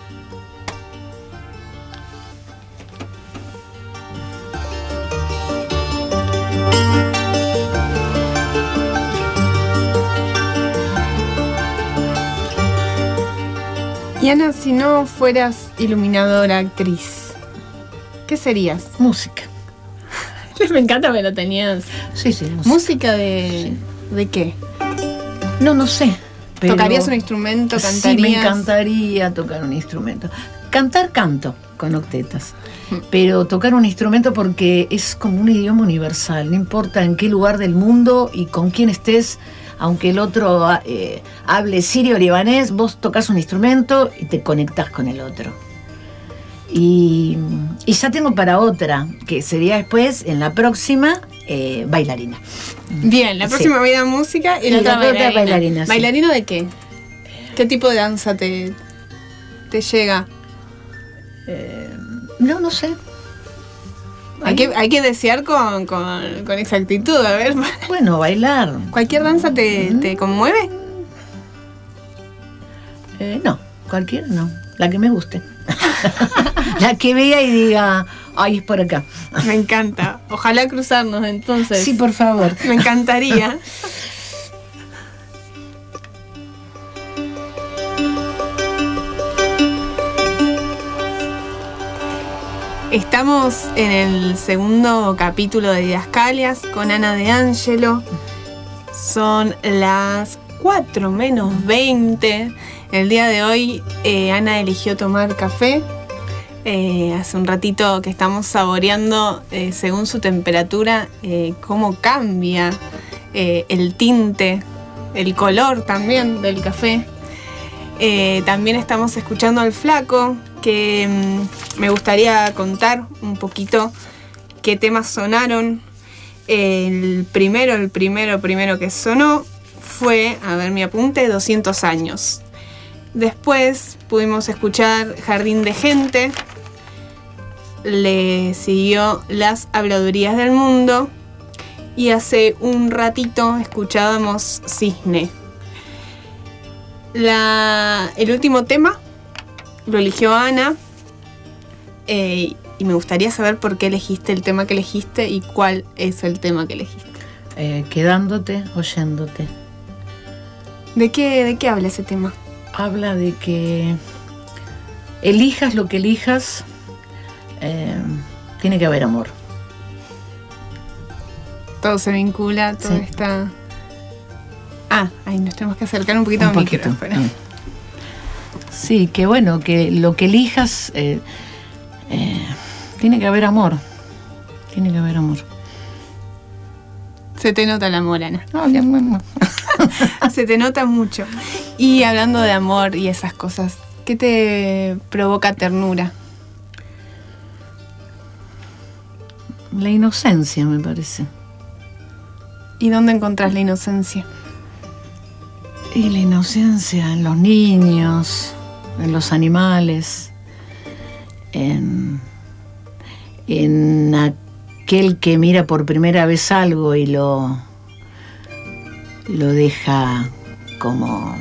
Y Ana, si no fueras iluminadora, actriz, ¿qué serías? Música. Me encanta, me lo tenías. Sí, sí, música. ¿Música de, de qué? No, no sé. Pero ¿tocarías un instrumento? ¿Cantarías? Sí, me encantaría tocar un instrumento. Cantar, canto con octetas. Pero tocar un instrumento porque es como un idioma universal. No importa en qué lugar del mundo y con quién estés, aunque el otro eh, hable sirio o libanés, vos tocas un instrumento y te conectás con el otro. Y, y ya tengo para otra, que sería después, en la próxima, eh, bailarina. Bien, la próxima sí. Vida música y, y la otra bailarina. ¿Bailarina, sí. ¿Bailarina de qué? ¿Qué tipo de danza te, te llega? Eh, no, no sé. Hay que, hay que desear con, con, con exactitud, a ver. Bueno, bailar. ¿Cualquier danza te, te conmueve? Eh, no, cualquiera no. La que me guste. La que vea y diga, ay, es por acá. Me encanta. Ojalá cruzarnos entonces. Sí, por favor. Me encantaría. Estamos en el segundo capítulo de Didascalias con Ana de Angelo. Son las cuatro menos veinte. El día de hoy eh, Ana eligió tomar café. Eh, hace un ratito que estamos saboreando, eh, según su temperatura, eh, cómo cambia eh, el tinte, el color también del café. Eh, también estamos escuchando al Flaco, que mmm, me gustaría contar un poquito qué temas sonaron. El primero, el primero, primero que sonó fue, a ver mi apunte, doscientos años. Después pudimos escuchar Jardín de Gente, le siguió Las Habladurías del Mundo y hace un ratito escuchábamos Cisne. La, el último tema lo eligió Ana eh, y me gustaría saber por qué elegiste el tema que elegiste y cuál es el tema que elegiste. Eh, quedándote, oyéndote. ¿De qué, de qué habla ese tema? Habla de que elijas lo que elijas, eh, tiene que haber amor. Todo se vincula, todo sí. Está... Ah, ahí nos tenemos que acercar un poquito un al micrófono. Mm. Sí, que bueno, que lo que elijas, eh, eh, tiene que haber amor. Tiene que haber amor. Se te nota el amor, Ana. Oh, bien, bueno. Se te nota mucho. Y hablando de amor y esas cosas, ¿qué te provoca ternura? La inocencia, me parece. ¿Y dónde encontrás la inocencia? Y la inocencia en los niños, en los animales, en, en aquel que mira por primera vez algo y lo, lo deja como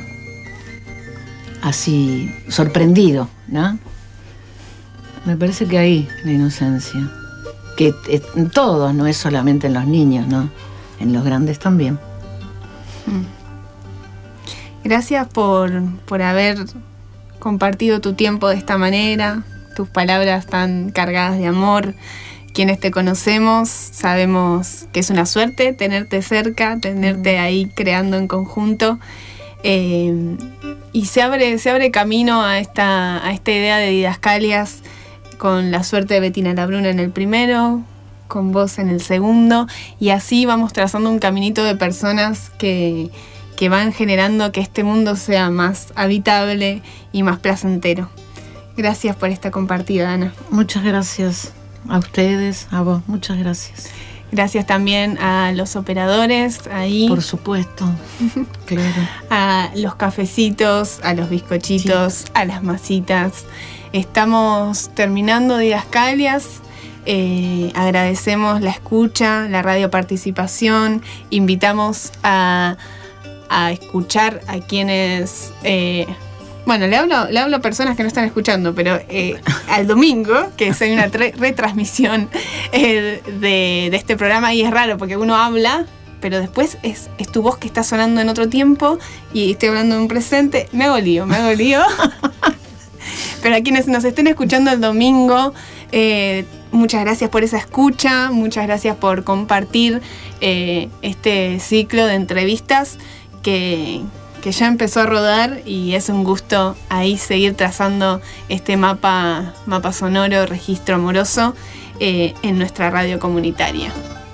así sorprendido, ¿no? Me parece que ahí la inocencia, que en todos, no es solamente en los niños, ¿no? En los grandes también. Mm. Gracias por, por haber compartido tu tiempo de esta manera, tus palabras tan cargadas de amor. Quienes te conocemos sabemos que es una suerte tenerte cerca, tenerte ahí creando en conjunto. Eh, y se abre, se abre camino a esta, a esta idea de Didascalias con la suerte de Bettina Labruna en el primero, con vos en el segundo, y así vamos trazando un caminito de personas que, que van generando que este mundo sea más habitable y más placentero. Gracias por esta compartida, Ana. Muchas gracias a ustedes, a vos, muchas gracias. Gracias también a los operadores ahí. Por supuesto, claro. A los cafecitos, a los bizcochitos, sí. A las masitas. Estamos terminando Didascalias. Eh, agradecemos la escucha, la radioparticipación. Invitamos a, a escuchar a quienes... Eh, Bueno, le hablo, le hablo a personas que no están escuchando, pero eh, al domingo, que es una tre- retransmisión eh, de, de este programa, y es raro porque uno habla, pero después es, es tu voz que está sonando en otro tiempo y estoy hablando en un presente. Me hago lío, me hago lío. Pero a quienes nos estén escuchando el domingo, eh, muchas gracias por esa escucha, muchas gracias por compartir eh, este ciclo de entrevistas que... que ya empezó a rodar, y es un gusto ahí seguir trazando este mapa, mapa sonoro, registro amoroso eh, en nuestra radio comunitaria.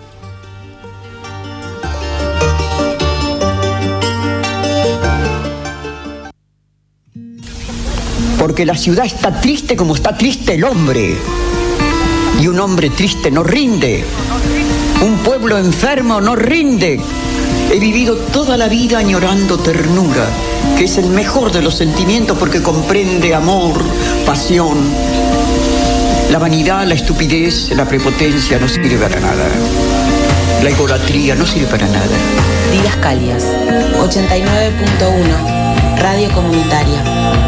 Porque la ciudad está triste como está triste el hombre, y un hombre triste no rinde, un pueblo enfermo no rinde. He vivido toda la vida añorando ternura, que es el mejor de los sentimientos porque comprende amor, pasión. La vanidad, la estupidez, la prepotencia no sirve para nada. La egolatría no sirve para nada. Didascalias, ochenta y nueve punto uno, Radio Comunitaria.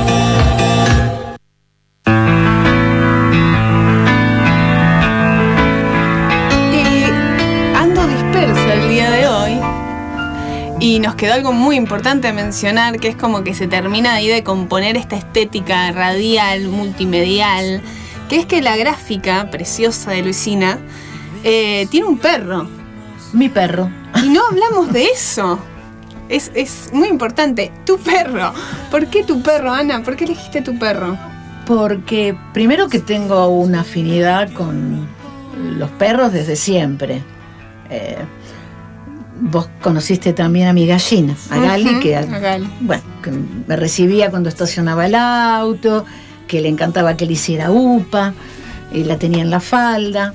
Y nos quedó algo muy importante a mencionar, que es como que se termina ahí de componer esta estética radial, multimedial, que es que la gráfica preciosa de Luisina eh, tiene un perro. Mi perro. Y no hablamos de eso. Es, es muy importante. Tu perro. ¿Por qué tu perro, Ana? ¿Por qué elegiste tu perro? Porque primero que tengo una afinidad con los perros desde siempre. Eh, Vos conociste también a mi gallina, a Gali, uh-huh, que, a, a Gali. Bueno, que me recibía cuando estacionaba el auto, que le encantaba que le hiciera upa, y la tenía en la falda.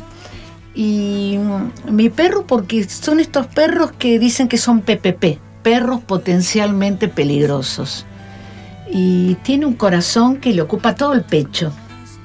Y mi perro, porque son estos perros que dicen que son P P P, perros potencialmente peligrosos. Y tiene un corazón que le ocupa todo el pecho.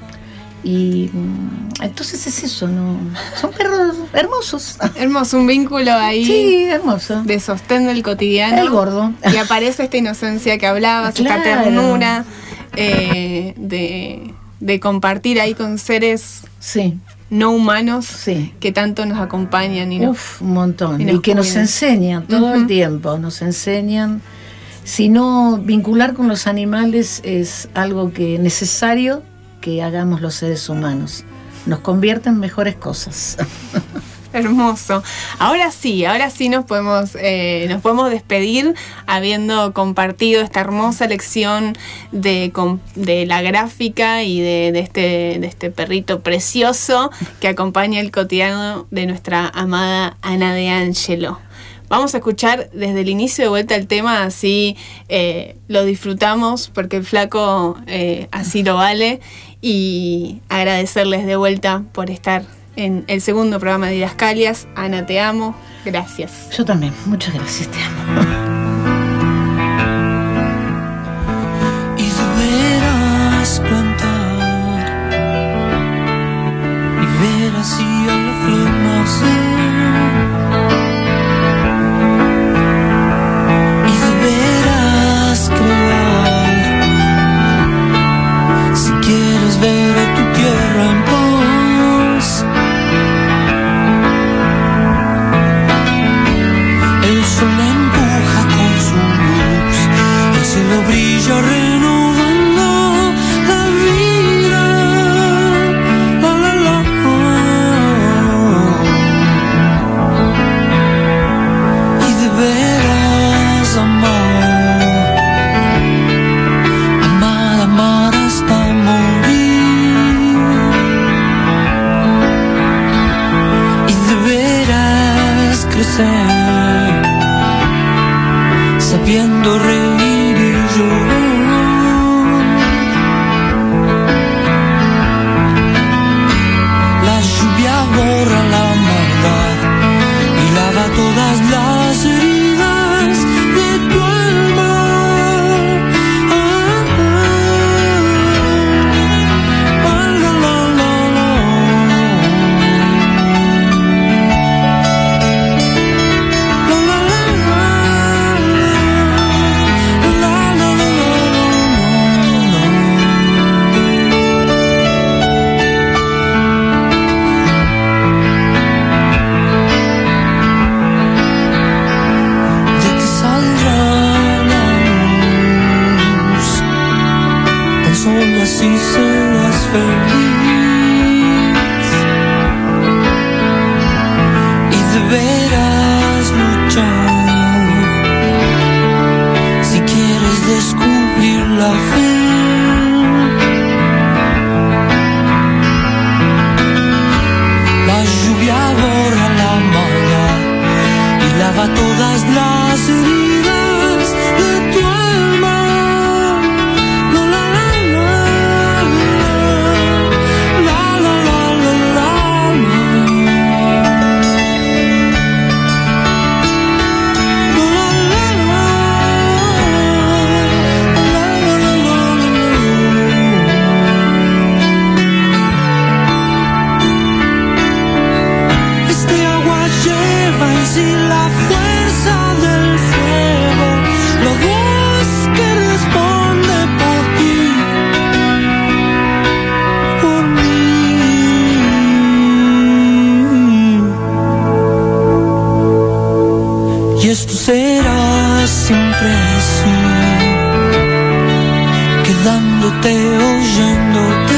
Y entonces es eso, ¿no? Son perros hermosos. Hermoso, un vínculo ahí. Sí, hermoso. De sostén del cotidiano. El gordo. Y aparece esta inocencia que hablabas, claro. Esta ternura eh, de, de compartir ahí con seres sí. no humanos sí. que tanto nos acompañan. Y nos, Uf, un montón. Y, y que nos enseñan todo uh-huh. el tiempo, nos enseñan. Si no, vincular con los animales es algo que es necesario que hagamos los seres humanos. Nos convierte en mejores cosas. Hermoso. Ahora sí, ahora sí nos podemos, eh, nos podemos despedir habiendo compartido esta hermosa lección de, de la gráfica y de, de, este, de este perrito precioso que acompaña el cotidiano de nuestra amada Ana de Angelo. Vamos a escuchar desde el inicio de vuelta el tema, así eh, lo disfrutamos porque el flaco eh, así lo vale, y agradecerles de vuelta por estar en el segundo programa de Didascalias. Ana, te amo. Gracias. Yo también. Muchas gracias. Te amo. Y deberás plantar y ver así a la flor nacer. Ver a tu tierra en paz. El sol empuja solas y serás feliz. Y deberás luchar si quieres descubrir la fe. La lluvia borra la maldad y lava todas las heridas de tu alma. La la la la la la la la la Este agua lleva en sí la fuerza del fuego, la voz que responde por ti, por mí. Y esto será siempre así, quedándote, oyéndote.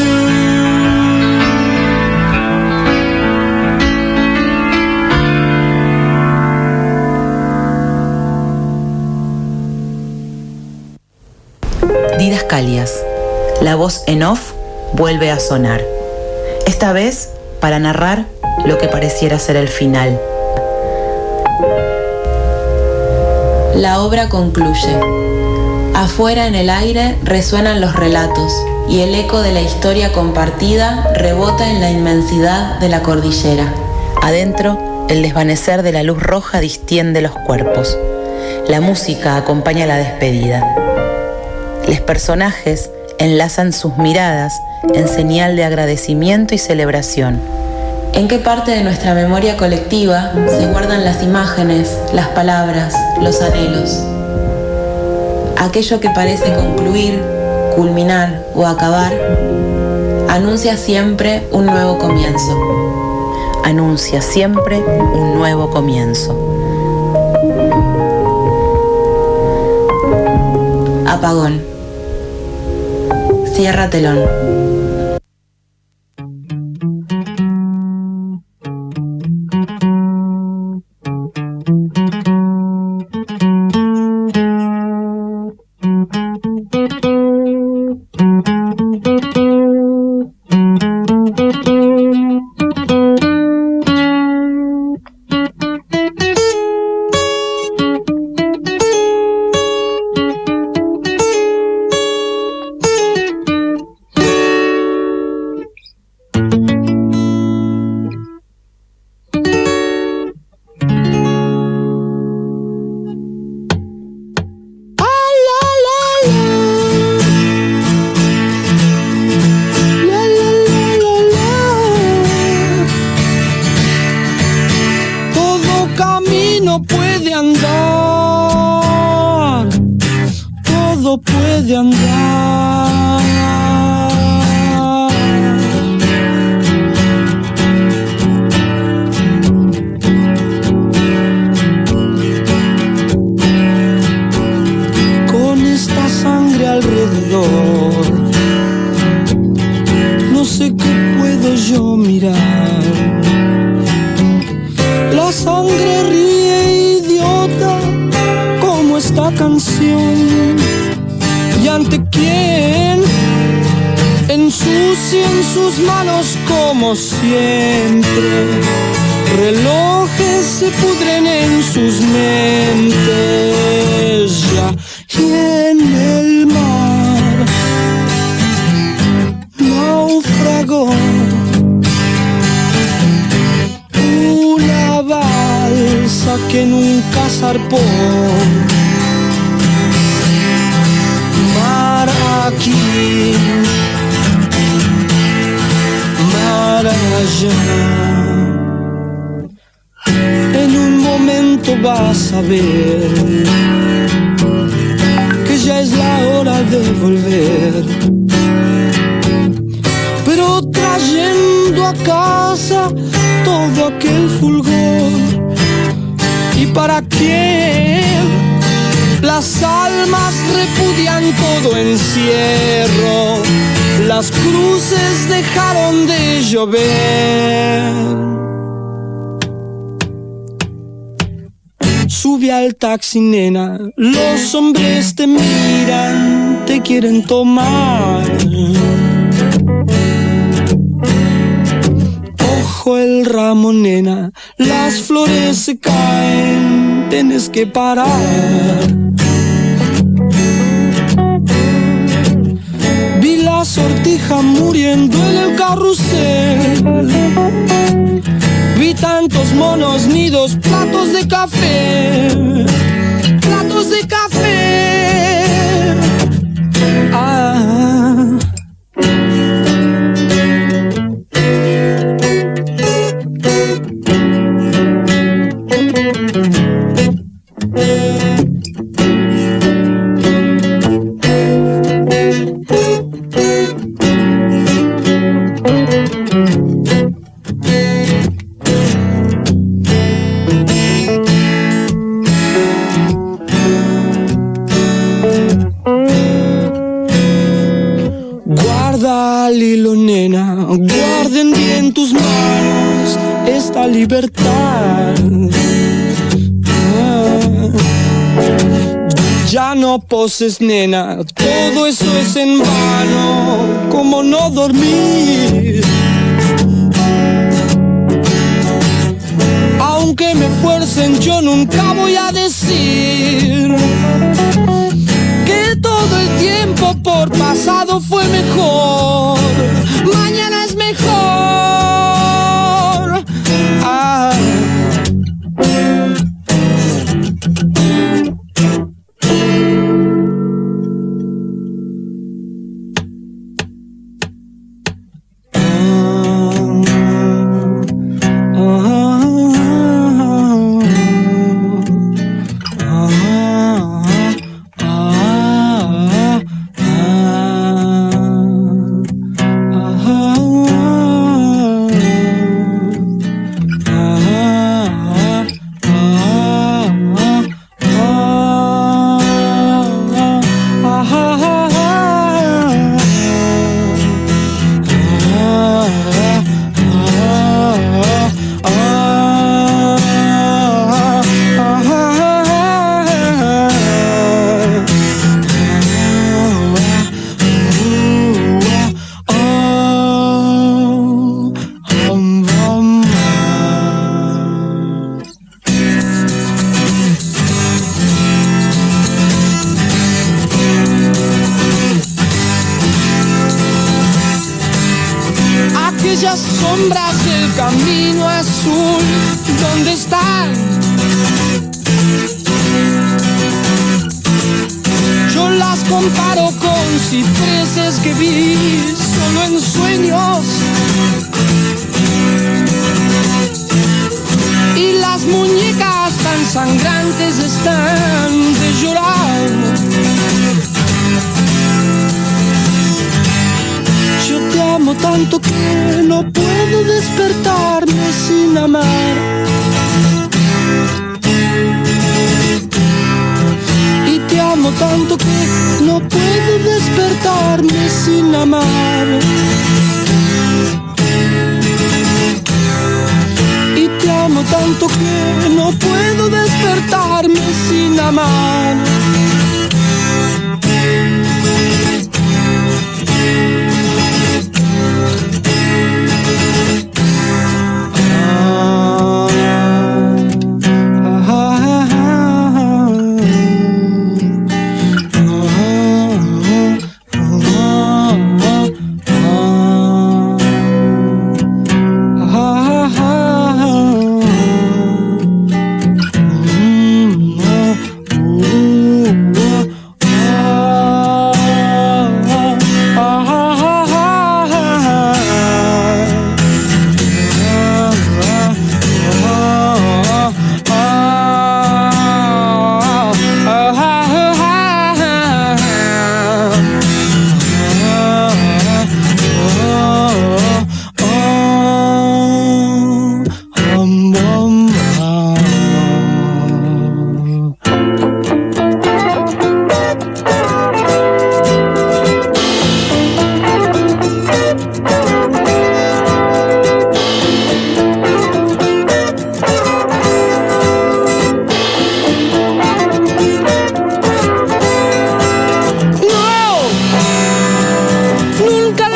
Didascalias. La voz en off vuelve a sonar. Esta vez para narrar lo que pareciera ser el final. La obra concluye. Afuera en el aire resuenan los relatos y el eco de la historia compartida rebota en la inmensidad de la cordillera. Adentro, el desvanecer de la luz roja distiende los cuerpos. La música acompaña la despedida. Los personajes enlazan sus miradas en señal de agradecimiento y celebración. ¿En qué parte de nuestra memoria colectiva se guardan las imágenes, las palabras, los anhelos? Aquello que parece concluir, culminar o acabar, anuncia siempre un nuevo comienzo. Anuncia siempre un nuevo comienzo. Apagón. Cierra telón. Vas a ver que ya es la hora de volver, pero trayendo a casa todo aquel fulgor. ¿Y para qué? Las almas repudian todo encierro. las cruces dejaron de llover. Sube al taxi, nena, los hombres te miran, te quieren tomar. Ojo el ramo, nena, las flores se caen, tienes que parar. Vi la sortija muriendo en el carrusel. Vi tantos monos, nidos, platos de café, platos de café. Ah. Guarden bien tus manos esta libertad. Ah, ya no poses, nena, todo eso es en vano, como no dormir. Aunque me fuercen, yo nunca voy a decir que todo el tiempo por pasado fue mejor. Mañana es mejor. Ah. Aquellas sombras del camino azul, ¿dónde están? Yo las comparo con cipreses que vi solo en sueños. Y las muñecas tan sangrantes están de llorar. Yo te amo tanto que no puedo despertarme sin amar. Y te amo tanto que no puedo despertarme sin amar. Y te amo tanto que no puedo despertarme sin amar. nunca